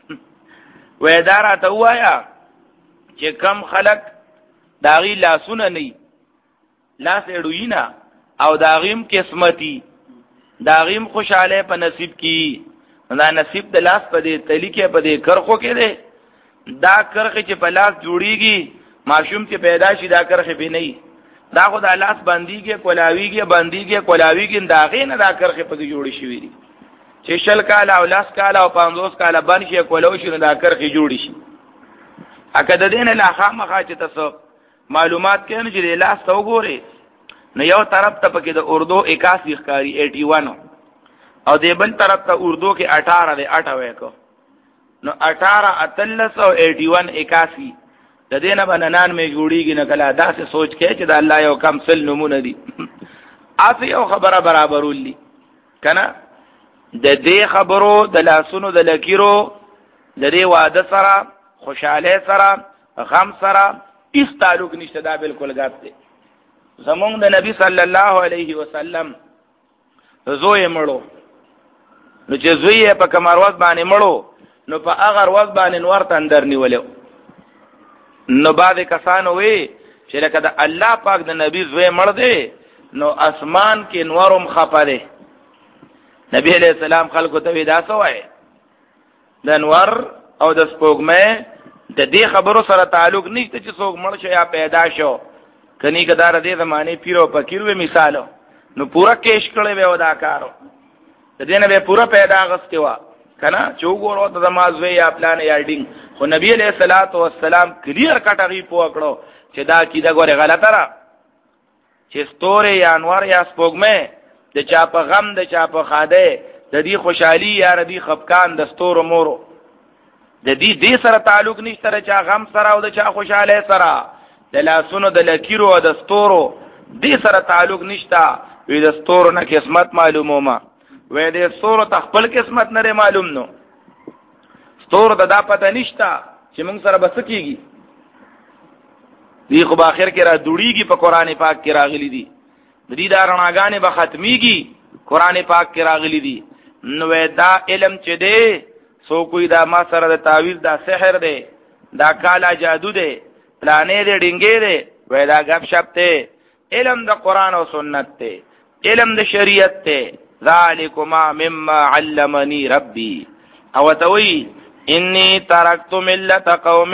وې دا راته وایا چې کم خلق داغي لاسونه نه لاس اډوینا او داغیم قسمتي داغیم خوشاله په نصیب کی دا نصیب د لاس په دې تلیکه په دې کرخو کې ده دا کرخه چې په لاس جوړیږي معشوم چې پیدا شي دا کرخه به نه دا خو د لاس باندېږي کولاویږي باندېږي کولاویږي داغې نه دا کرخه په دې جوړی شوی دي چې شل کال او لاس کال او پنځوس کال باندې شي کولو شي دا کرخه جوړی شي اګه د دین له خامخا چې تاسو معلومات کین چې لاس تو ګوري نو یو طرف ته پکې د اردو اکاسی ښکاری اکیاسی او د بل طرف ته اردو کې اٹھارہ دی اٹھاوے کو نو اٹھارہ اتلس او اکیاسی اکاسی د دینه بننان می جوړیږي نه کله دا څه سوچ کې چې د الله یو کم سل نمونه دي اسی یو خبره برابرولې کنه د دې خبرو د لاسونو د لکیرو د دې واده سره خوشاله سره غم سره هیڅ تعلق نشته دا بالکل غلط دی زمونږ د نبی صلی الله علیه وسلم زوی مړو نو چې زوی په کمروز باندې مړو نو په هغه ورځ باندې نور تندر نیولو نو بعد کسانو وی چې لکه د الله پاک د نبی زوی مړ دی نو اسمان کې نورم خپره نبی علیہ السلام خلکو ته ودا سوای د نور او د سپوږمۍ د دې خبرو سره تعلق نشته چې څوک مړ شي یا پیدا شو کني کدار دې زمانه پیرو فقیر و مثالو نو پورا کېش کړي و ودا کارو د دې نه به پورا پیدا غستې وا کنه چوغورو د زمازوي یا پلان یا ډینګ خو نبی علیہ الصلات والسلام کلیر کټغي پوکړو چې دا کیده ګوره غلطه را چې ستوره یا انوار یا سپوږمۍ د چا په غم د چا په خاده د دې خوشحالي یا ردی خفقان د ستورو مورو د دې دې سره تعلق نشته چې غم سره او د چا خوشاله سره د لاسونو د لکیرو او د ستورو دې سره تعلق نشته وې د ستورو نه قسمت معلومه ما وې د ستورو تخپل قسمت نه معلوم نو ستورو د دا پته نشته چې موږ سره بس کیږي دی خو باخر کې را دوړيږي په قران پاک کې راغلي دي د دې دا رڼاګانې به ختميږي قران پاک کې راغلي دي نو دا علم چې دی سو کوئی دا ما سره د تعویذ دا سحر دی دا کالا جادو دی پلانې دی ډینګې دی وای دا غب شپ ته علم د قران او سنت ته علم د شریعت ته ذالکما مما علمنی ربی او توي انی ترکت ملت قوم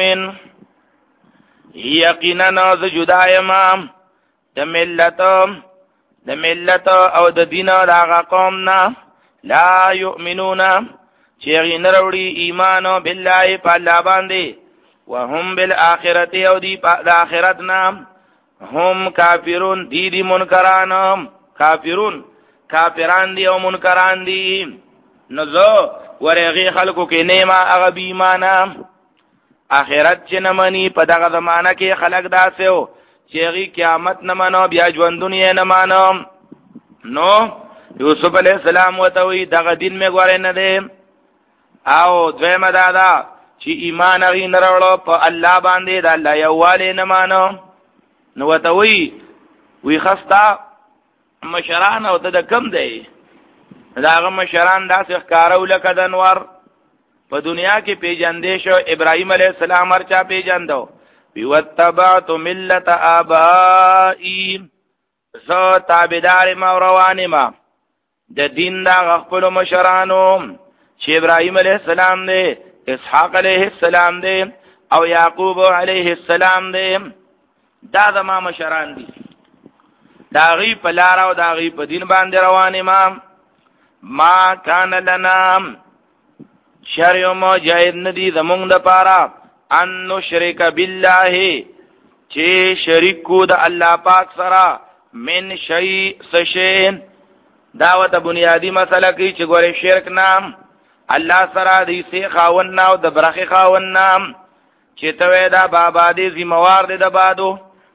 یقینا ز جدا امام د ملت د ملت او د دین دا قوم نه لا یؤمنون چې غین وروړي ایمان بالله په الله باندې وهم بالآخرته او دی په آخرت نام هم کافرون دی دی منکران کافرون کافران دی او منکران دی نزو ورغی خلقو کې نیمه هغه بی ایمان آخرت چې نمنې په دغه زمانہ کې خلق داسو چې غي قیامت نه منو بیا ژوندون یې نه مانو نو یوسف علیہ السلام وتوی دغه دین می ګورې نه دی او دویمه دادا چې ایمان غي نه راوړو په الله باندې د الله یواله نه مانو نو وتوی وی خستا مشران او د کم دی داغه مشران داسې ښکارو لکه د انوار په دنیا کې پیژندې شو ابراهيم عليه السلام ارچا پیژندو وی وتبعت ملت ابائي زه تابعدار ما روانه ما د دین دا خپل مشرانو چې ابراهيم عليه السلام دی اسحاق عليه السلام دی او یعقوب عليه السلام دی دا د ما مشران دي دا غي په لار او دا غي په دین باندې روانه ما ما کان لنا شرع مجاهد ندی زمونږ د پاره ان نشرک بالله چې شریک کو د الله پاک سره من شی سشین داوته بنیادی مسله کی چې ګوره شرک نام الله سره دی سي خاون ناو د برخه خاون نام چې ته دا بابا دې ذمہوار دې د بادو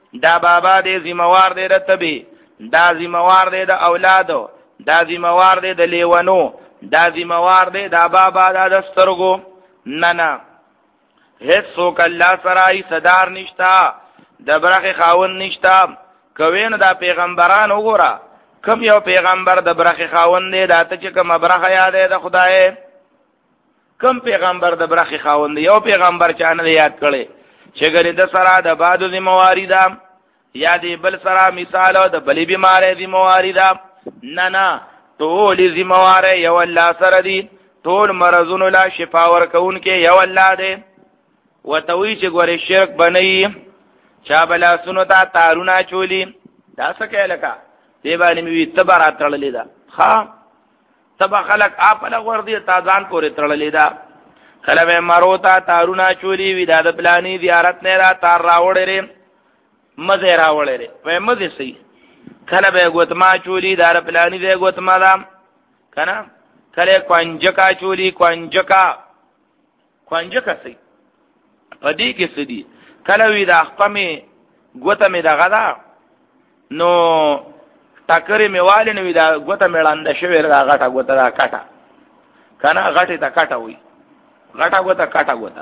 دا بابا دې ذمہوار دی د تبي، دا ذمہوار دی د اولادو، دا ذمہوار دی د لیونو، دا ذمہوار دی دا بابا دا د سترګو. نه نه هیڅ څوک الله سره ای صدار نشتا، د برخه خاون نشتا. کوین دا پیغمبران وګوره، کم یو پیغمبر د برخه خاون دی دا ته چې کوم برخه یاد دی د خدای؟ کم پیغمبر د برخه خاون دی؟ یو پیغمبر چانه یاد کړي چې ګری د سره د بادو ذمہواری ده، یا دی بل سره مثال د بلی بیماری ذمہواری ده. نه نه ټول ذمہواری یو الله سره دی، ټول مرزونو لا شفا ورکون کې یو الله دی. وتوی چې ګورې شرک بنئ چا بلا سنو تا تارونه چولی دا سکه لکه دی باندې می تبرا تړلې ده. ها تبا خلق اپل وردی تازان پورې تړلې ده. کله به مروتا تارونه چولی وی دا د پلانی زیارت نه را تار راوړې مزه راوړې وې مزه سي. کله به ګوتما چولی دا پلانی دی ګوتما دا کنه، کله کوانجکا چولی کوانجکا کوانجکا سي پدې کې سدي. کله وی دا خپمه ګوته می دغه دا نو ټکرې میواله نو دا ګوته میلاند شوی را غټه ګوته دا کټه کنه غټه تا کټه وی غټه ګوته کټه ګوته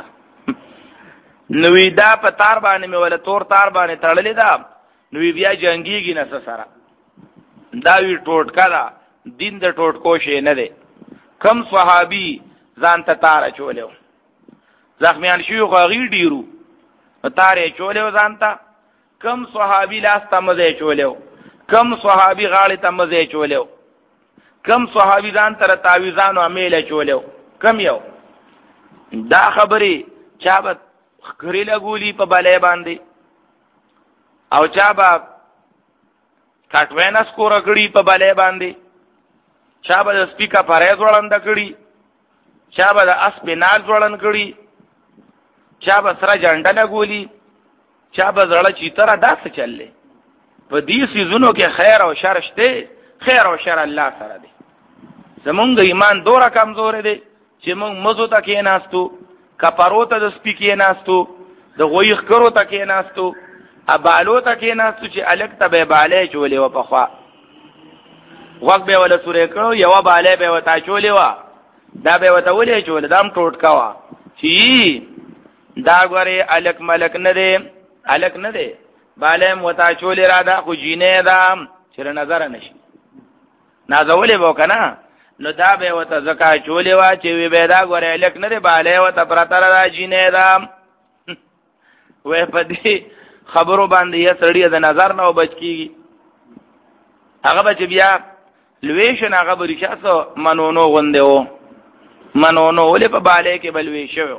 نو وی دا په تار باندې میواله تور تار باندې تړلې دا نو بیا جنگيږي نه سره دا وی ټوټکا دا دین د ټوټ کوشې نه ده. کم صحابي ځان ته تار چولیو زخمیان شيوخ غی ډیرو تارې چولیو ځان ته. کم صحابي لاس ته مزه چولیو، کم صحابي غاړې ته مزه چولیو، کم صحابي ځان تر تعویذانو امیله چولیو. کم یو دا خبرې چا به خري لګولي په بلې باندې او چا به کټوینس کور کړی په بلې باندې، چا به سپیکا پرې ځوړند کړی، چا به اس بنال ځوړند کړی، چا به سره جنډه لګولي، چا به زړه چیتره داسې چللې. په دې سيزونو کې خیر او شر شته. خیر او شر الله سره دی. زمونږ ایمان دوره کمزور دی چې مونږ مزو ته کې ناستو، کپارو ته د سپیکې ناستو، د غویخ کرو ته کې ناستو، ابالو ته کې ناستو چې الک ته به بالې چولې و په خوا وخت به ولا سورې کړو یو بالې به وتا چولې و دا به وتا ولې چولې دام ټوټ کاوه چې دا غره الک ملک نه دی، الک نه دی بالم وتا چولې را دا خو جینې دا چې نظر نشي نازولې وو کنه. نو دا به وتا زکا چولې وا چې وی به دا غره الک نه دی بالې وتا پرتر را جینې دا وې په دې خبرو باندې یې سړی د نظر نه وبچ کیږي. هغه بچ بیا لویشن هغه بریښاسو منونو غونډه وو منونو ولې په بالې کې بلوي شو.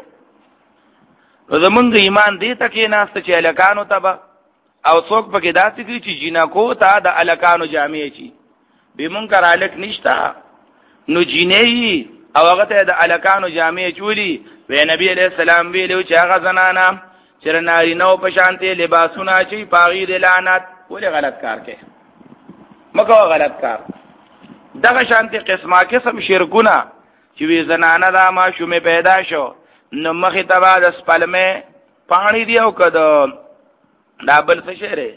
زمونږ ایمان دې تکې ناست چې الکانو تبا او څوک پکې داسې کوي چې جنکو ته د الکانو جامع چی به منکر الک نشتا نو جینې او هغه ته د الکانو جامع چولی. وی نبی علیہ السلام ویلو چې هغه زنانا چې ناری نو په شانتي لباسونه چی پاغي د لعنت ولې غلط کار کوي مکو غلط کار. دغه شانتي قسمه قسم شرکونه چې وی زنانا دا ما شومه پیدا شو نو مخې تبا د سپلمه پانی دی او کده دا بل څه شری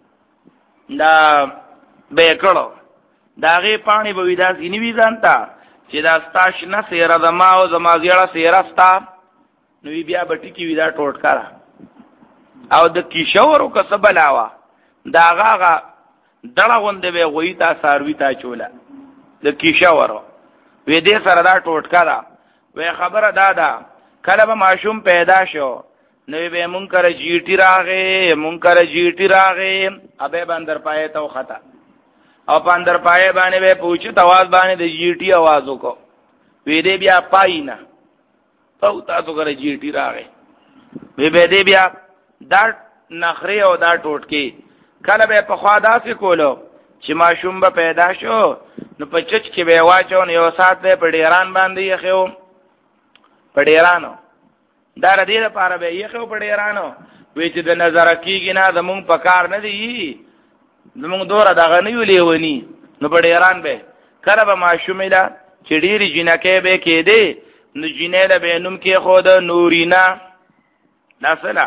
دا به کړو داغه پانی به ودا سینې وی ځانتا چې دا ستاش نه سیره زما او زما زیړه سیره ستا نو بیا بټی کی ودا ټوټ کړه او د کیشورو کسب علاوه داغه غا دړه غونډه به وې تا ساروي تا چولا د کیشورو وې دې سره دا ټوټ کړه. وې خبره دادا کله به ماشوم پیدا شو نو به منکر جیټی راغې منکر جیټی راغې ابه بندر پای ته خطا او بندر پای باندې به پوښت आवाज باندې د جیټی आवाज وکړو وې دې بیا پاینا او تاسو غره جیټی راغې وې به دې بیا دا نخري او دا ټوټکی کله به په خوا داسې کولو چې ماشوم به پیدا شو نو په چچ کې به واچو نو یو سات به په ډیران باندې یې خو په ډیرانو دا ردی لپاره به یې خو په ډیرانو وې چې د نظر کېږي نه زمونږ په کار نه دی زمونږ دوره دغه نه ویلې ونی نو په ډیران به کله به ماشومه لا چې ډیری جنکه به کې دی نو جنې له به نوم کې خو د نورینا نسلا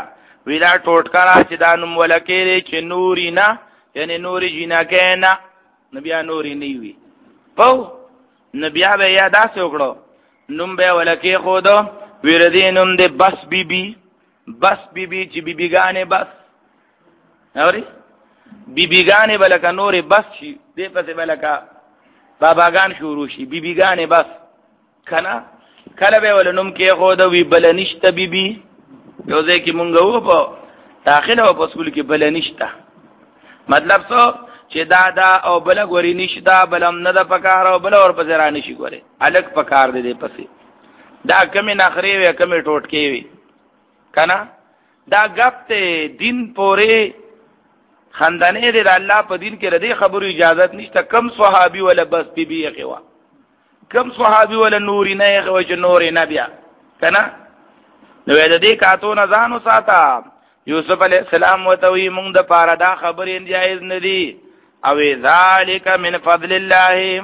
ویلا ټوټکرا چې دا نوم ولکې چې نوري نه یعنی نوري جنکه نه نبیا نوري نه وي پو نبیا به یاد اسه وکړو نوم به ولکې خود ویردی نوم دې بس بی بی بس بی بی چې بی بیګانې بس اوري بی بیګانې بلکه نورې بس شي دې پسې بلکه باباګان شروع شي بی بیګانې بس کنه کله به ول نوم کې خود وی بل نشته بی بی یو ځکه مونږ وو په داخله او په سکول کې بل نشته مطلب څه چې دا دا او بل غوري نشته بلم نه د پکار او بل اور په ځرا نشي ګوره الګ پکار دې پسې دا کمی نخري وي کمی ټوټکی وي کنه دا غپ ته دین پورې خندانه دې الله په دین کې ردی خبرو اجازه نشته کم صحابي ولا بس بي بي یخوا کم صحابي ولا نوري نه یخوا چې نوري نه بیا کنه نو دې کاتو نه ځانو ساته یوسف علی السلام وتوی مونږ د پاره دا خبرې جایز نه دي او ذالک من فضل الله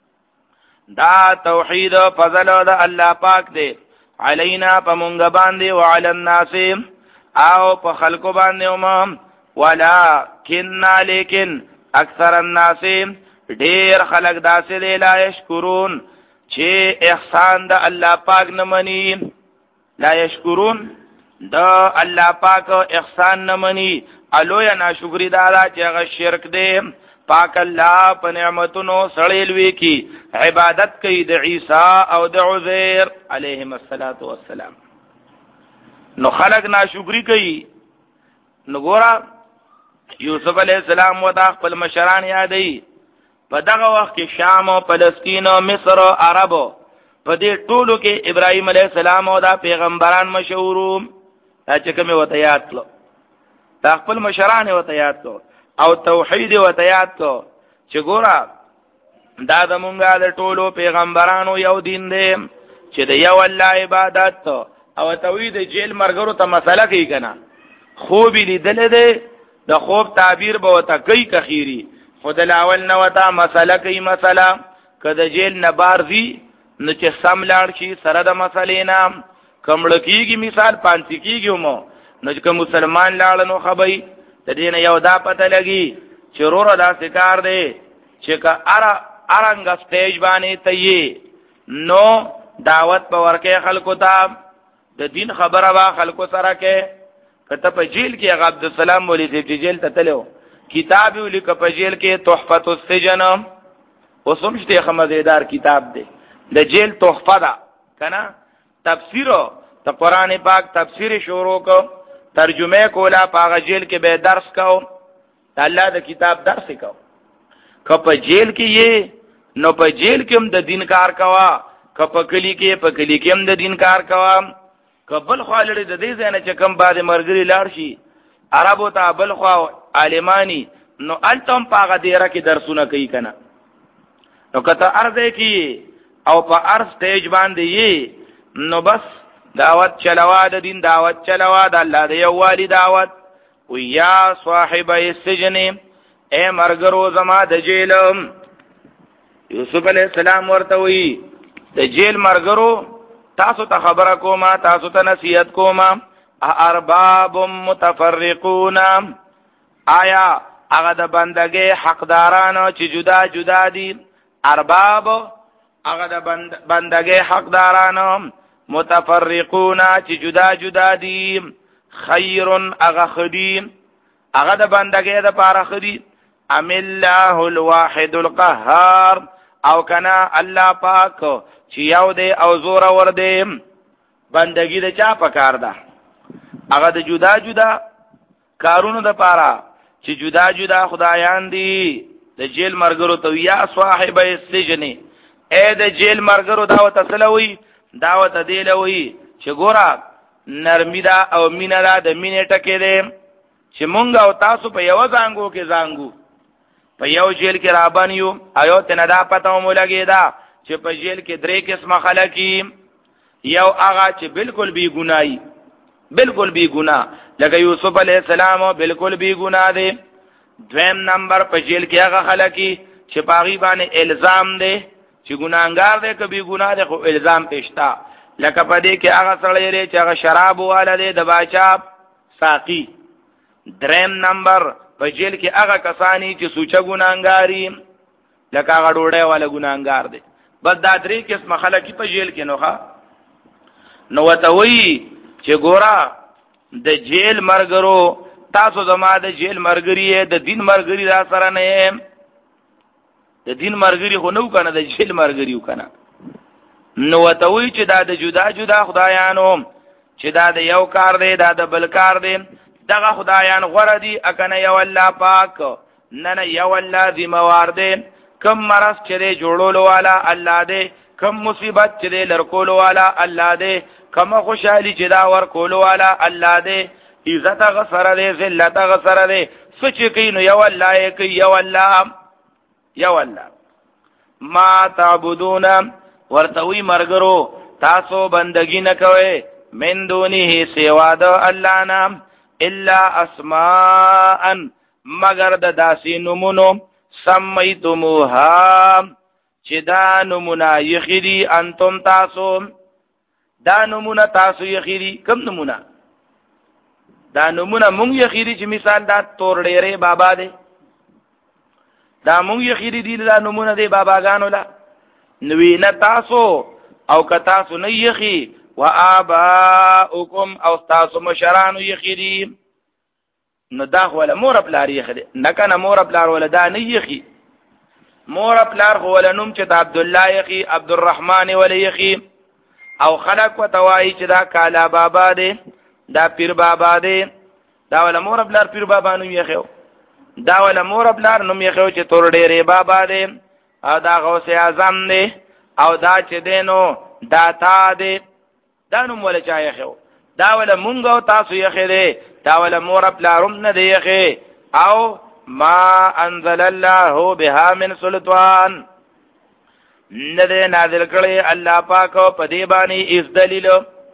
دا توحید فضل د الله پاک دی علینا پمونږ باندې وعلى الناس او په خلکو باندې ومم ولکن لیکن اکثر الناس ډیر خلق داسې دی لا یشکرون چې احسان د الله پاک نه مني لا یشکرون دا الله پاک احسان نه مني الویا ناشکری دا چې هغه شرک دی پاک الله په نعمتونو سړی لوي کی عبادت کوي د عیسی او د عزیر علیهم الصلاۃ والسلام نو خلق ناشکری کوي نو ګورا یوسف علیہ السلام ودا خپل مشران یادې په دغه وخت کې شام او فلسطین او مصر او عربو په دې ټولو کې ابراهیم علیہ السلام او دا پیغمبران مشهورو چې کوم وته یاد کړو دا خپل مشران وته یاد کړو او توحید وته یاد کړو چې ګورا دا د مونږه د ټولو پیغمبرانو یو دین دی چې د یو الله عبادت او توحید جیل مرګرو ته مسله کوي کنه خوب لیدل دی د خوب تعبیر به وته کوي کخيري خود الاول نو وته مسله کوي مسله کله جیل نه بارزي نو چې سم لاړ شي سره د مسلې نام کمړ کیږي مثال پانسی کیږي مو نو چې مسلمان لاړ نو خبي د دې نه یو دا پته لګي چې رور دا سکار دی چې کا اره ارنګ سټیج باندې ته نو دعوت په ورکه خلکو ته د دین خبره وا خلکو سره کې کته په جیل کې هغه عبد السلام ولې چې جیل ته تلو کتاب ولیک په جیل کې تحفه السجن وسمشته خمزیدار کتاب دی د جیل تحفه ده کنه تفسیر ته قران پاک تفسیر شروع کو ترجمه کولا پاغه جیل کې به درس کو الله د کتاب درس کو کپ جیل کې یې نو په جیل کې هم د دین کار کوا کپ کلی کې په کلی کې هم د دین کار کوا کبل خالد د دې ځنه چې کم بعد مرګري لاړ شي عربو ته بل خو عالمانی نو التم پاغه دیره کې درسونه کوي کنه نو کته ارزه کې او په ارز سټیج باندې یې نو بس دعوت چلوا د دین دعوت چلوا د الله د یو والی دعوت و یا صاحب السجن اے مرګرو زما د جیل یوسف علیہ السلام ورته وی د جیل مرګرو تاسو ته خبره کومه تاسو ته نصیحت کومه ارباب متفرقون آیا هغه د بندګۍ حقدارانو چې جدا جدا دي ارباب هغه د بندګۍ حقدارانو متفرقون چې جدا جدا دي خیر هغه خدیم هغه د بندګۍ د پاره خدي ام الله الواحد القهار او کنا الله پاک چې یو دی او زور ور دی بندګۍ د چا پکار ده هغه د جدا جدا کارونو د پاره چې جدا جدا خدایان دي د جیل مرګرو ته یا صاحب السجن اے د جیل مرګرو دعوت تسلوي دعوت دیلوي چې ګورا نرمی دا او مینا دا د مینې ټکې دي چې مونږ او تاسو په یو ځانګو کې ځانګو په یو جیل کې رابان یو ایو تنه دا پته مو لګی دا چې په جیل کې درې قسمه خلک یو هغه چې بالکل بی ګناي بالکل بی ګناه لکه یوسف علیہ السلام بالکل بی ګناه دی دویم نمبر په جیل کې هغه خلک چې پاغي باندې الزام دی چې ګناګار دی که بی ګناه دی خو الزام پېښتا لکه په دې کې هغه سړی دی چې هغه شراب والا دی د باچا ساقي. دریم نمبر په جیل کې هغه کسانی چې سوچه ګناګاری لکه هغه ډوډۍ والا ګناګار دی. بس دا درې قسم خلک په جیل کې نوخه نو وتوي چې ګورا د جیل مرګرو تاسو زما د جیل مرګري د دین مرګري را سره نه یم. د دین مرګري خو نو کنه د جیل مرګري وکنه. نو وتوي چې دا د جدا جدا خدایانو چې دا د یو کار دی دا د بل کار دی دغه خدایان غره دي اکنه یو الله پاک نه نه یو الله ذمہوار دی. کم مرض چې دی جوړولو والا الله دی، کم مصیبت چې دی لرکولو والا الله دی، کم خوشحالي چې دا ورکولو والا الله دی. عزت غسر دی، ذلت غسر دی، سچ کوي نو یو الله یې کوي، یو الله یو الله. ما تعبدون ورتوي مرګرو تاسو بندگی نه کوئ من دونه سوا د الله نام الا اسماء مگر د داسې نمونو سمیتموها چې دا نمونه یخیری انتم تاسو دا نمونه تاسو یخیری. کم نمونه؟ دا نمونه مونږ یخیری چې مثال دا تور ډیره بابا دی دا مونږ یخیری دی دا نمونه دی باباګانو لا نوی نه تاسو او که تاسو نه یخی و آباؤکم او تاسو مشرانو یخیری نو دا ولا مور پلار یخی نه کنه مور پلار ولا دا نه یخی. مور پلار خو ولا نوم چې عبد الله یخی عبد الرحمن ولا یخی او خلق وتوای چې دا کالا بابا دی دا پیر بابا دی دا ولا مور پلار پیر بابا نوم یخیو دا ولا مور پلار نوم یخیو چې تور ډیره بابا دی او دا غوث اعظم دی او دا چې دینو دا تا دی دا نوم ولا چا یخیو دا ولا مونږ او تاسو یخی دی دا ولا مور پلارم نه دی یخی او ما انزل الله بها من سلطان نه دی نازل کړی الله پاک په دې باندې اس دلیل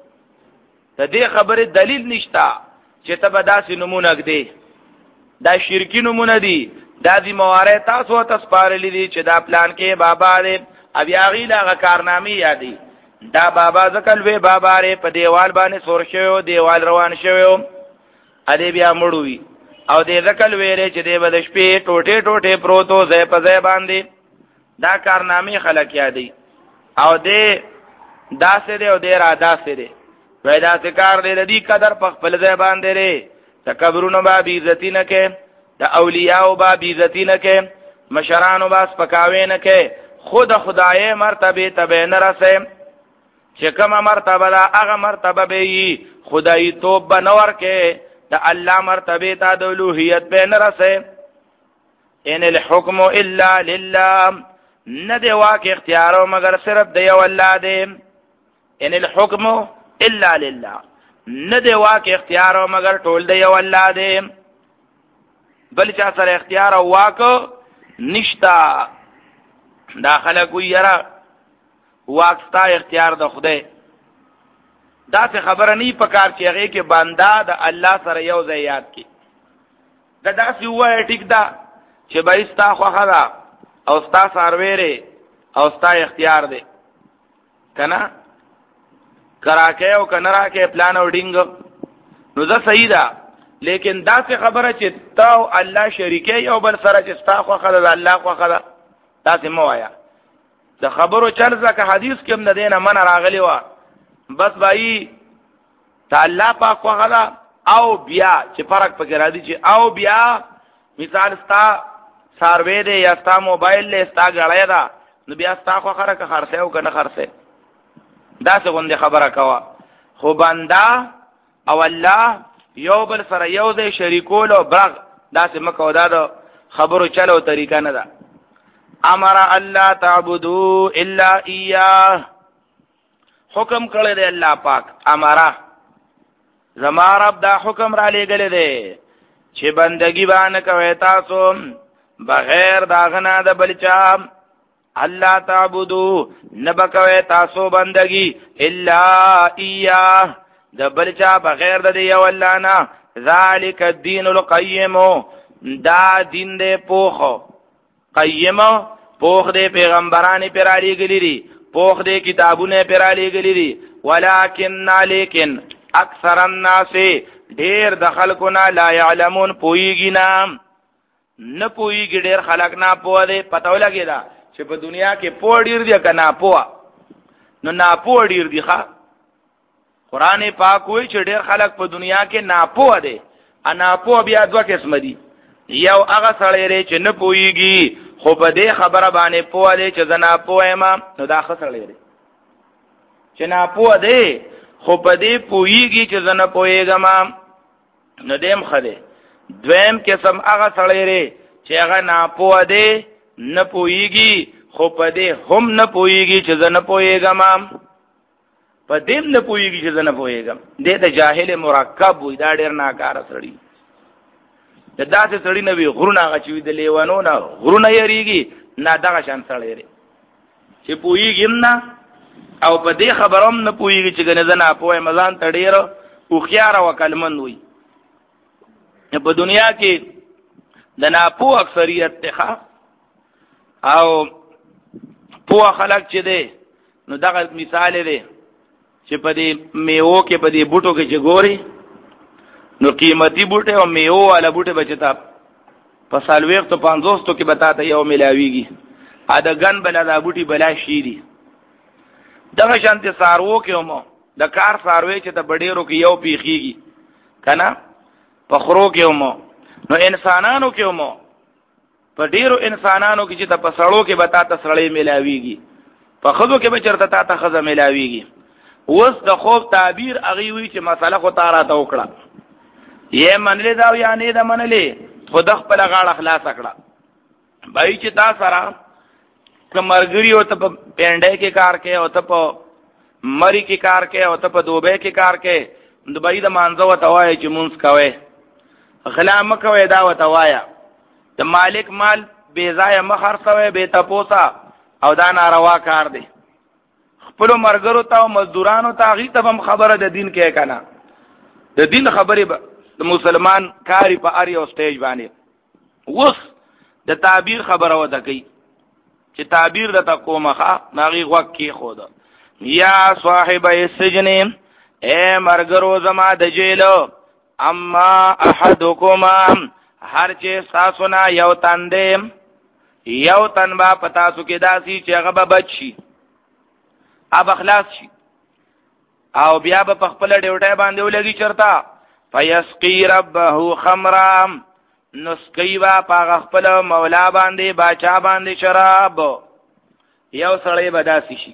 د دې خبره دلیل نشتا چې ته به داسې نمونه کړې دا شرکی نمونه دي دا دې مواره تاسو ته سپارلې دي چې دا پلان کې بابا دې بیا غیلا کارنامې یادي دا بابا ځکل وی بابا ری په دیوال باندې سور شوی دیوال روان شوی ا دې بیا مړوي او دې ځکل ویلې چې دې بل شپې ټوټه ټوټه پروتو زې په ځای باندې دا کارنامې خلک یادي او دې داسې دې او دې را داسې دې پیدا ذکر دې دې قدر په خپل ځای باندې لري تکبرونه با بی عزتی نه کې د اولیاء با بی عزتی نه کې مشرانو با سپکاوي نه کې خود خدای مرتبه تبه نه رسې چې کومه مرتبه دا هغه مرتبه به خدای توب بنور کې د الله مرتبه ته د الوهیت به نه رسې. ان الحكم الا لله نه دی واقع اختیار مگر صرف دی یو الله دی. ان الحكم الا لله نه دی واقع اختیار مگر ټول دی یو الله دی بل چا سره اختیار او واقع نشتا. داخله کوئی یرا واقعتا اختیار د خدای دا څه خبره نه پکار چې هغه کې بندا د الله سره یو ځای یاد کی دا داسې وای ټیک دا چې بایستا خو خدا او ستا سرویره او ستا اختیار دی کنه کراکه او کنه راکه پلان او ډینګ نو دا صحیح ده لیکن دا څه خبره چې تا الله شریکه یو بل سره چې ستا خو خدا الله خو خدا تاسې مو وایا د خبرو چل ځکه حدیث کې هم د دینه من راغلی و بس بای تعالی پاک خو غلا او بیا چې فرق پکې را دي چې او بیا مثال ستا سروې دی یا ستا موبایل له ستا غړای دا نو بیا ستا خو خره که خرڅه او کنه خرڅه دا څه غونډه خبره کوا خو بندا او الله یو بل سره یو ځای شریکول او برغ دا څه مکو دا د خبرو چلو طریقه نه ده. امر الله تعبدوا الا اياه حکم کړی دی الله پاک امره زما رب دا حکم را لېږلی دی چې بندگی باندې کوي تاسو بغیر دا غنا د بل چا الله تعبدوا نبکوي تاسو بندگی الا اياه د بل چا بغیر د یو الله نه ذالک الدین القیم دا دین دې پوخو قیم پوخ دې پیغمبرانی پر علی گلی دی پوخ دې کتابونه پر علی گلی دی ولکن لیکن اکثر الناس ډیر د خلکونه لا يعلمون پويږي نه نه پويږي ډیر خلک نه پوه دي پته ولګي دا چې په دنیا کې پوه ډیر دي کنه پوه نو نه پوه ډیر دي ښا قران پاک وایي چې ډیر خلک په دنیا کې نه پوه دي انا پوه بیا دوه قسم دي یو هغه سړی چې نه پويږي خو په دې خبره باندې پوه دي چې زنا پوه ما نو دا خسړی دی چې نه پوه دی خو په دې پويږي چې زنا پويګم نو دیم خده دویم قسم هغه سړی دی چې هغه نه پوه دی نه پويږي خو په دې هم نه پويږي چې زنا پويګم په دې نه پويږي چې زنا پويګم دې ته جاهل مرکب وي دا ډیر ناکاره سړی د داسې سړی نه وی غرونه غچوي د لیوانو نه غرونه یریږي نه دغه شان سړی دی چې پويږي نه او په دې خبروم نه پويږي چې ګنه نه پوهه مزان تډیر او خيار او کلمن وي په دنیا کې د ناپو اکثریت ته او پوه خلک چې دی نو دغه مثال دی چې په دې میوه کې په دې بوټو کې چې ګوري نو قیمتي بوټه او میوه والا بوټه بچتا په سالويخ ته پنځوس تو کې بتاته یو ملاويږي ا د ګن بل د بوټي بلا شيري دغه شانته سارو کې هم د کار ساروي چې ته بډېرو کې یو پیخيږي کنه په خرو کې هم نو انسانانو کې هم په ډېرو انسانانو کې چې ته په سړو کې بتاته سړې ملاويږي په خزو کې به چرته تا ته خزه ملاويږي اوس د خوب تعبیر اغي وی چې مسله خو تارا ته وکړه یې منلې دا یا نه دا منلې خود خپل غاړه خلاص کړه بای چې تا سره کمرګری او ته په پینډه کې کار کې او ته په مری کې کار کې او ته په دوبه کې کار کې دبای د مانځو توای چې مونږ کوي غلام کوي دا وتوایا د مالک مال بے ځای مخر سوي به تپوسا او دا ناروا کار دی خپل مرګرو ته او مزدورانو ته غي ته هم خبره د دین کې کنه د دین خبره د مسلمان کاری په اړ یو سټیج باندې وس د تعبیر خبره وته کوي چې تعبیر د تقومخه ناغي وق کې خود یا صاحب السجن اے مرګرو زما د جیل اما احدکما هر چې ساسونا یو تندې یو تن با پتا سو کې داسي چې هغه به بچي اب اخلاص شي او بیا به خپل ډیوټه باندې ولګي چرتا فیسقی ربه خمرا نسقیوا پاغ خپل مولا باندې باچا باندې شراب یو سړی به داسي شي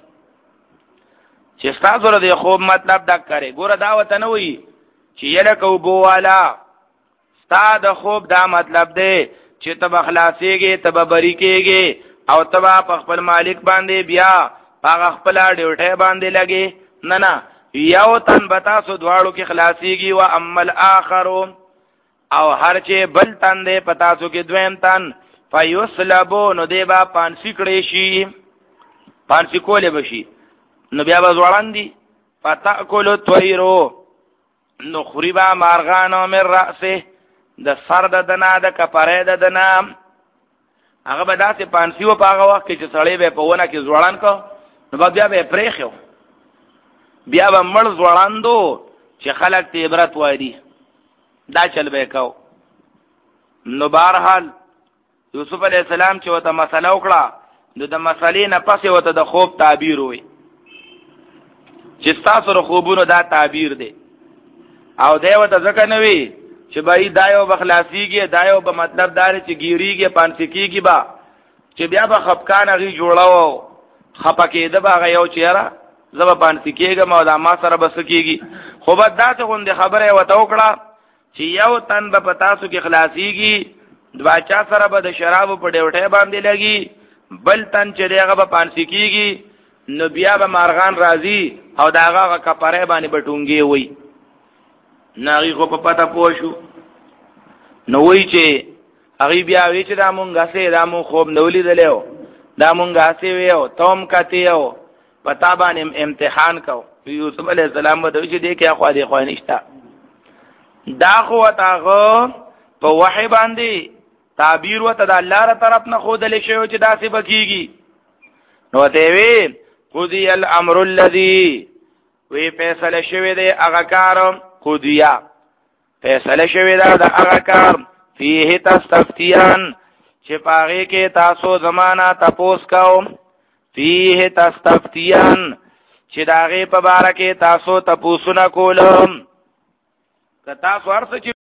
چې تاسو له خوب مطلب دا کوي ګوره دعوت نه وي چې یله کو بوالا ستا د خوب دا مطلب دی چې تب اخلاصيږي تب بری کېږي او تب په خپل مالک باندې بیا هغه خپل ډیوټه باندې لګي نه نه یو تن بتا سو دواړو کې خلاصيږي او عمل اخر او هر چې بل تن دې پتا سو کې دویم تن فیسلبو نو دی با پانسی کړي شي پانسی کولې بشي نو بیا وځوړان دي فتاکل الطيرو نو خریبا مارغانو مر راسه د سر د دنا د کپاره د دنا هغه به داسې پانسی و په هغه وخت کې چې سړی به په ونه کې ځوړان کو نو بیا به پرېخو بیا به مړ ځوړاندو چې خلک ته عبرت وایي دا چل به کو نو بهرحال یوسف علی السلام چې وته مسله وکړه نو د مسلې نه پسې وته د خوب تعبیر وي چې تاسو ر خوبونو دا تعبیر دی او دی وته ځکه نه وي چې بای دایو بخلاصيږي دایو به مطلب دار چې ګیریږي پانسکیږي با چې بیا به خفقان غي جوړاو خپکه ده باغ یو چیرې زب پانسکیږي ما د ما سره بس کیږي خو به داسې غونډه خبره وته وکړه چې یو تن به پتاسو کې خلاصيږي دواچا سره به د شراب په ډیوټه باندې لګي بل تن چې دغه به پانسکیږي نو بیا به مارغان راضي او داغه کپاره باندې بټونګي وي ناغي خو په پتا پوښو نو وی چې هغه بیا وی چې دا مونږه سه دا مون خوب نو لیدلو دا مونږه سه ویو توم کتیو پتا باندې امتحان کو یوسف علی السلام ته چې دې کې خو دې خو نشتا دا خو تاغه په وحی باندې تعبیر وته د الله تر طرف نه خود لشي چې داسې بکیږي نو ته وی قضی الامر الذی وی فیصله شوی دی هغه کار قضیا فیصله شوی دا د هغه کار فيه تستفتیان چې پاغه کې تاسو زمانہ تپوس کاو فيه تستفتیان چې داغه په باره کې تاسو تپوسونه کولم که تاسو ارڅ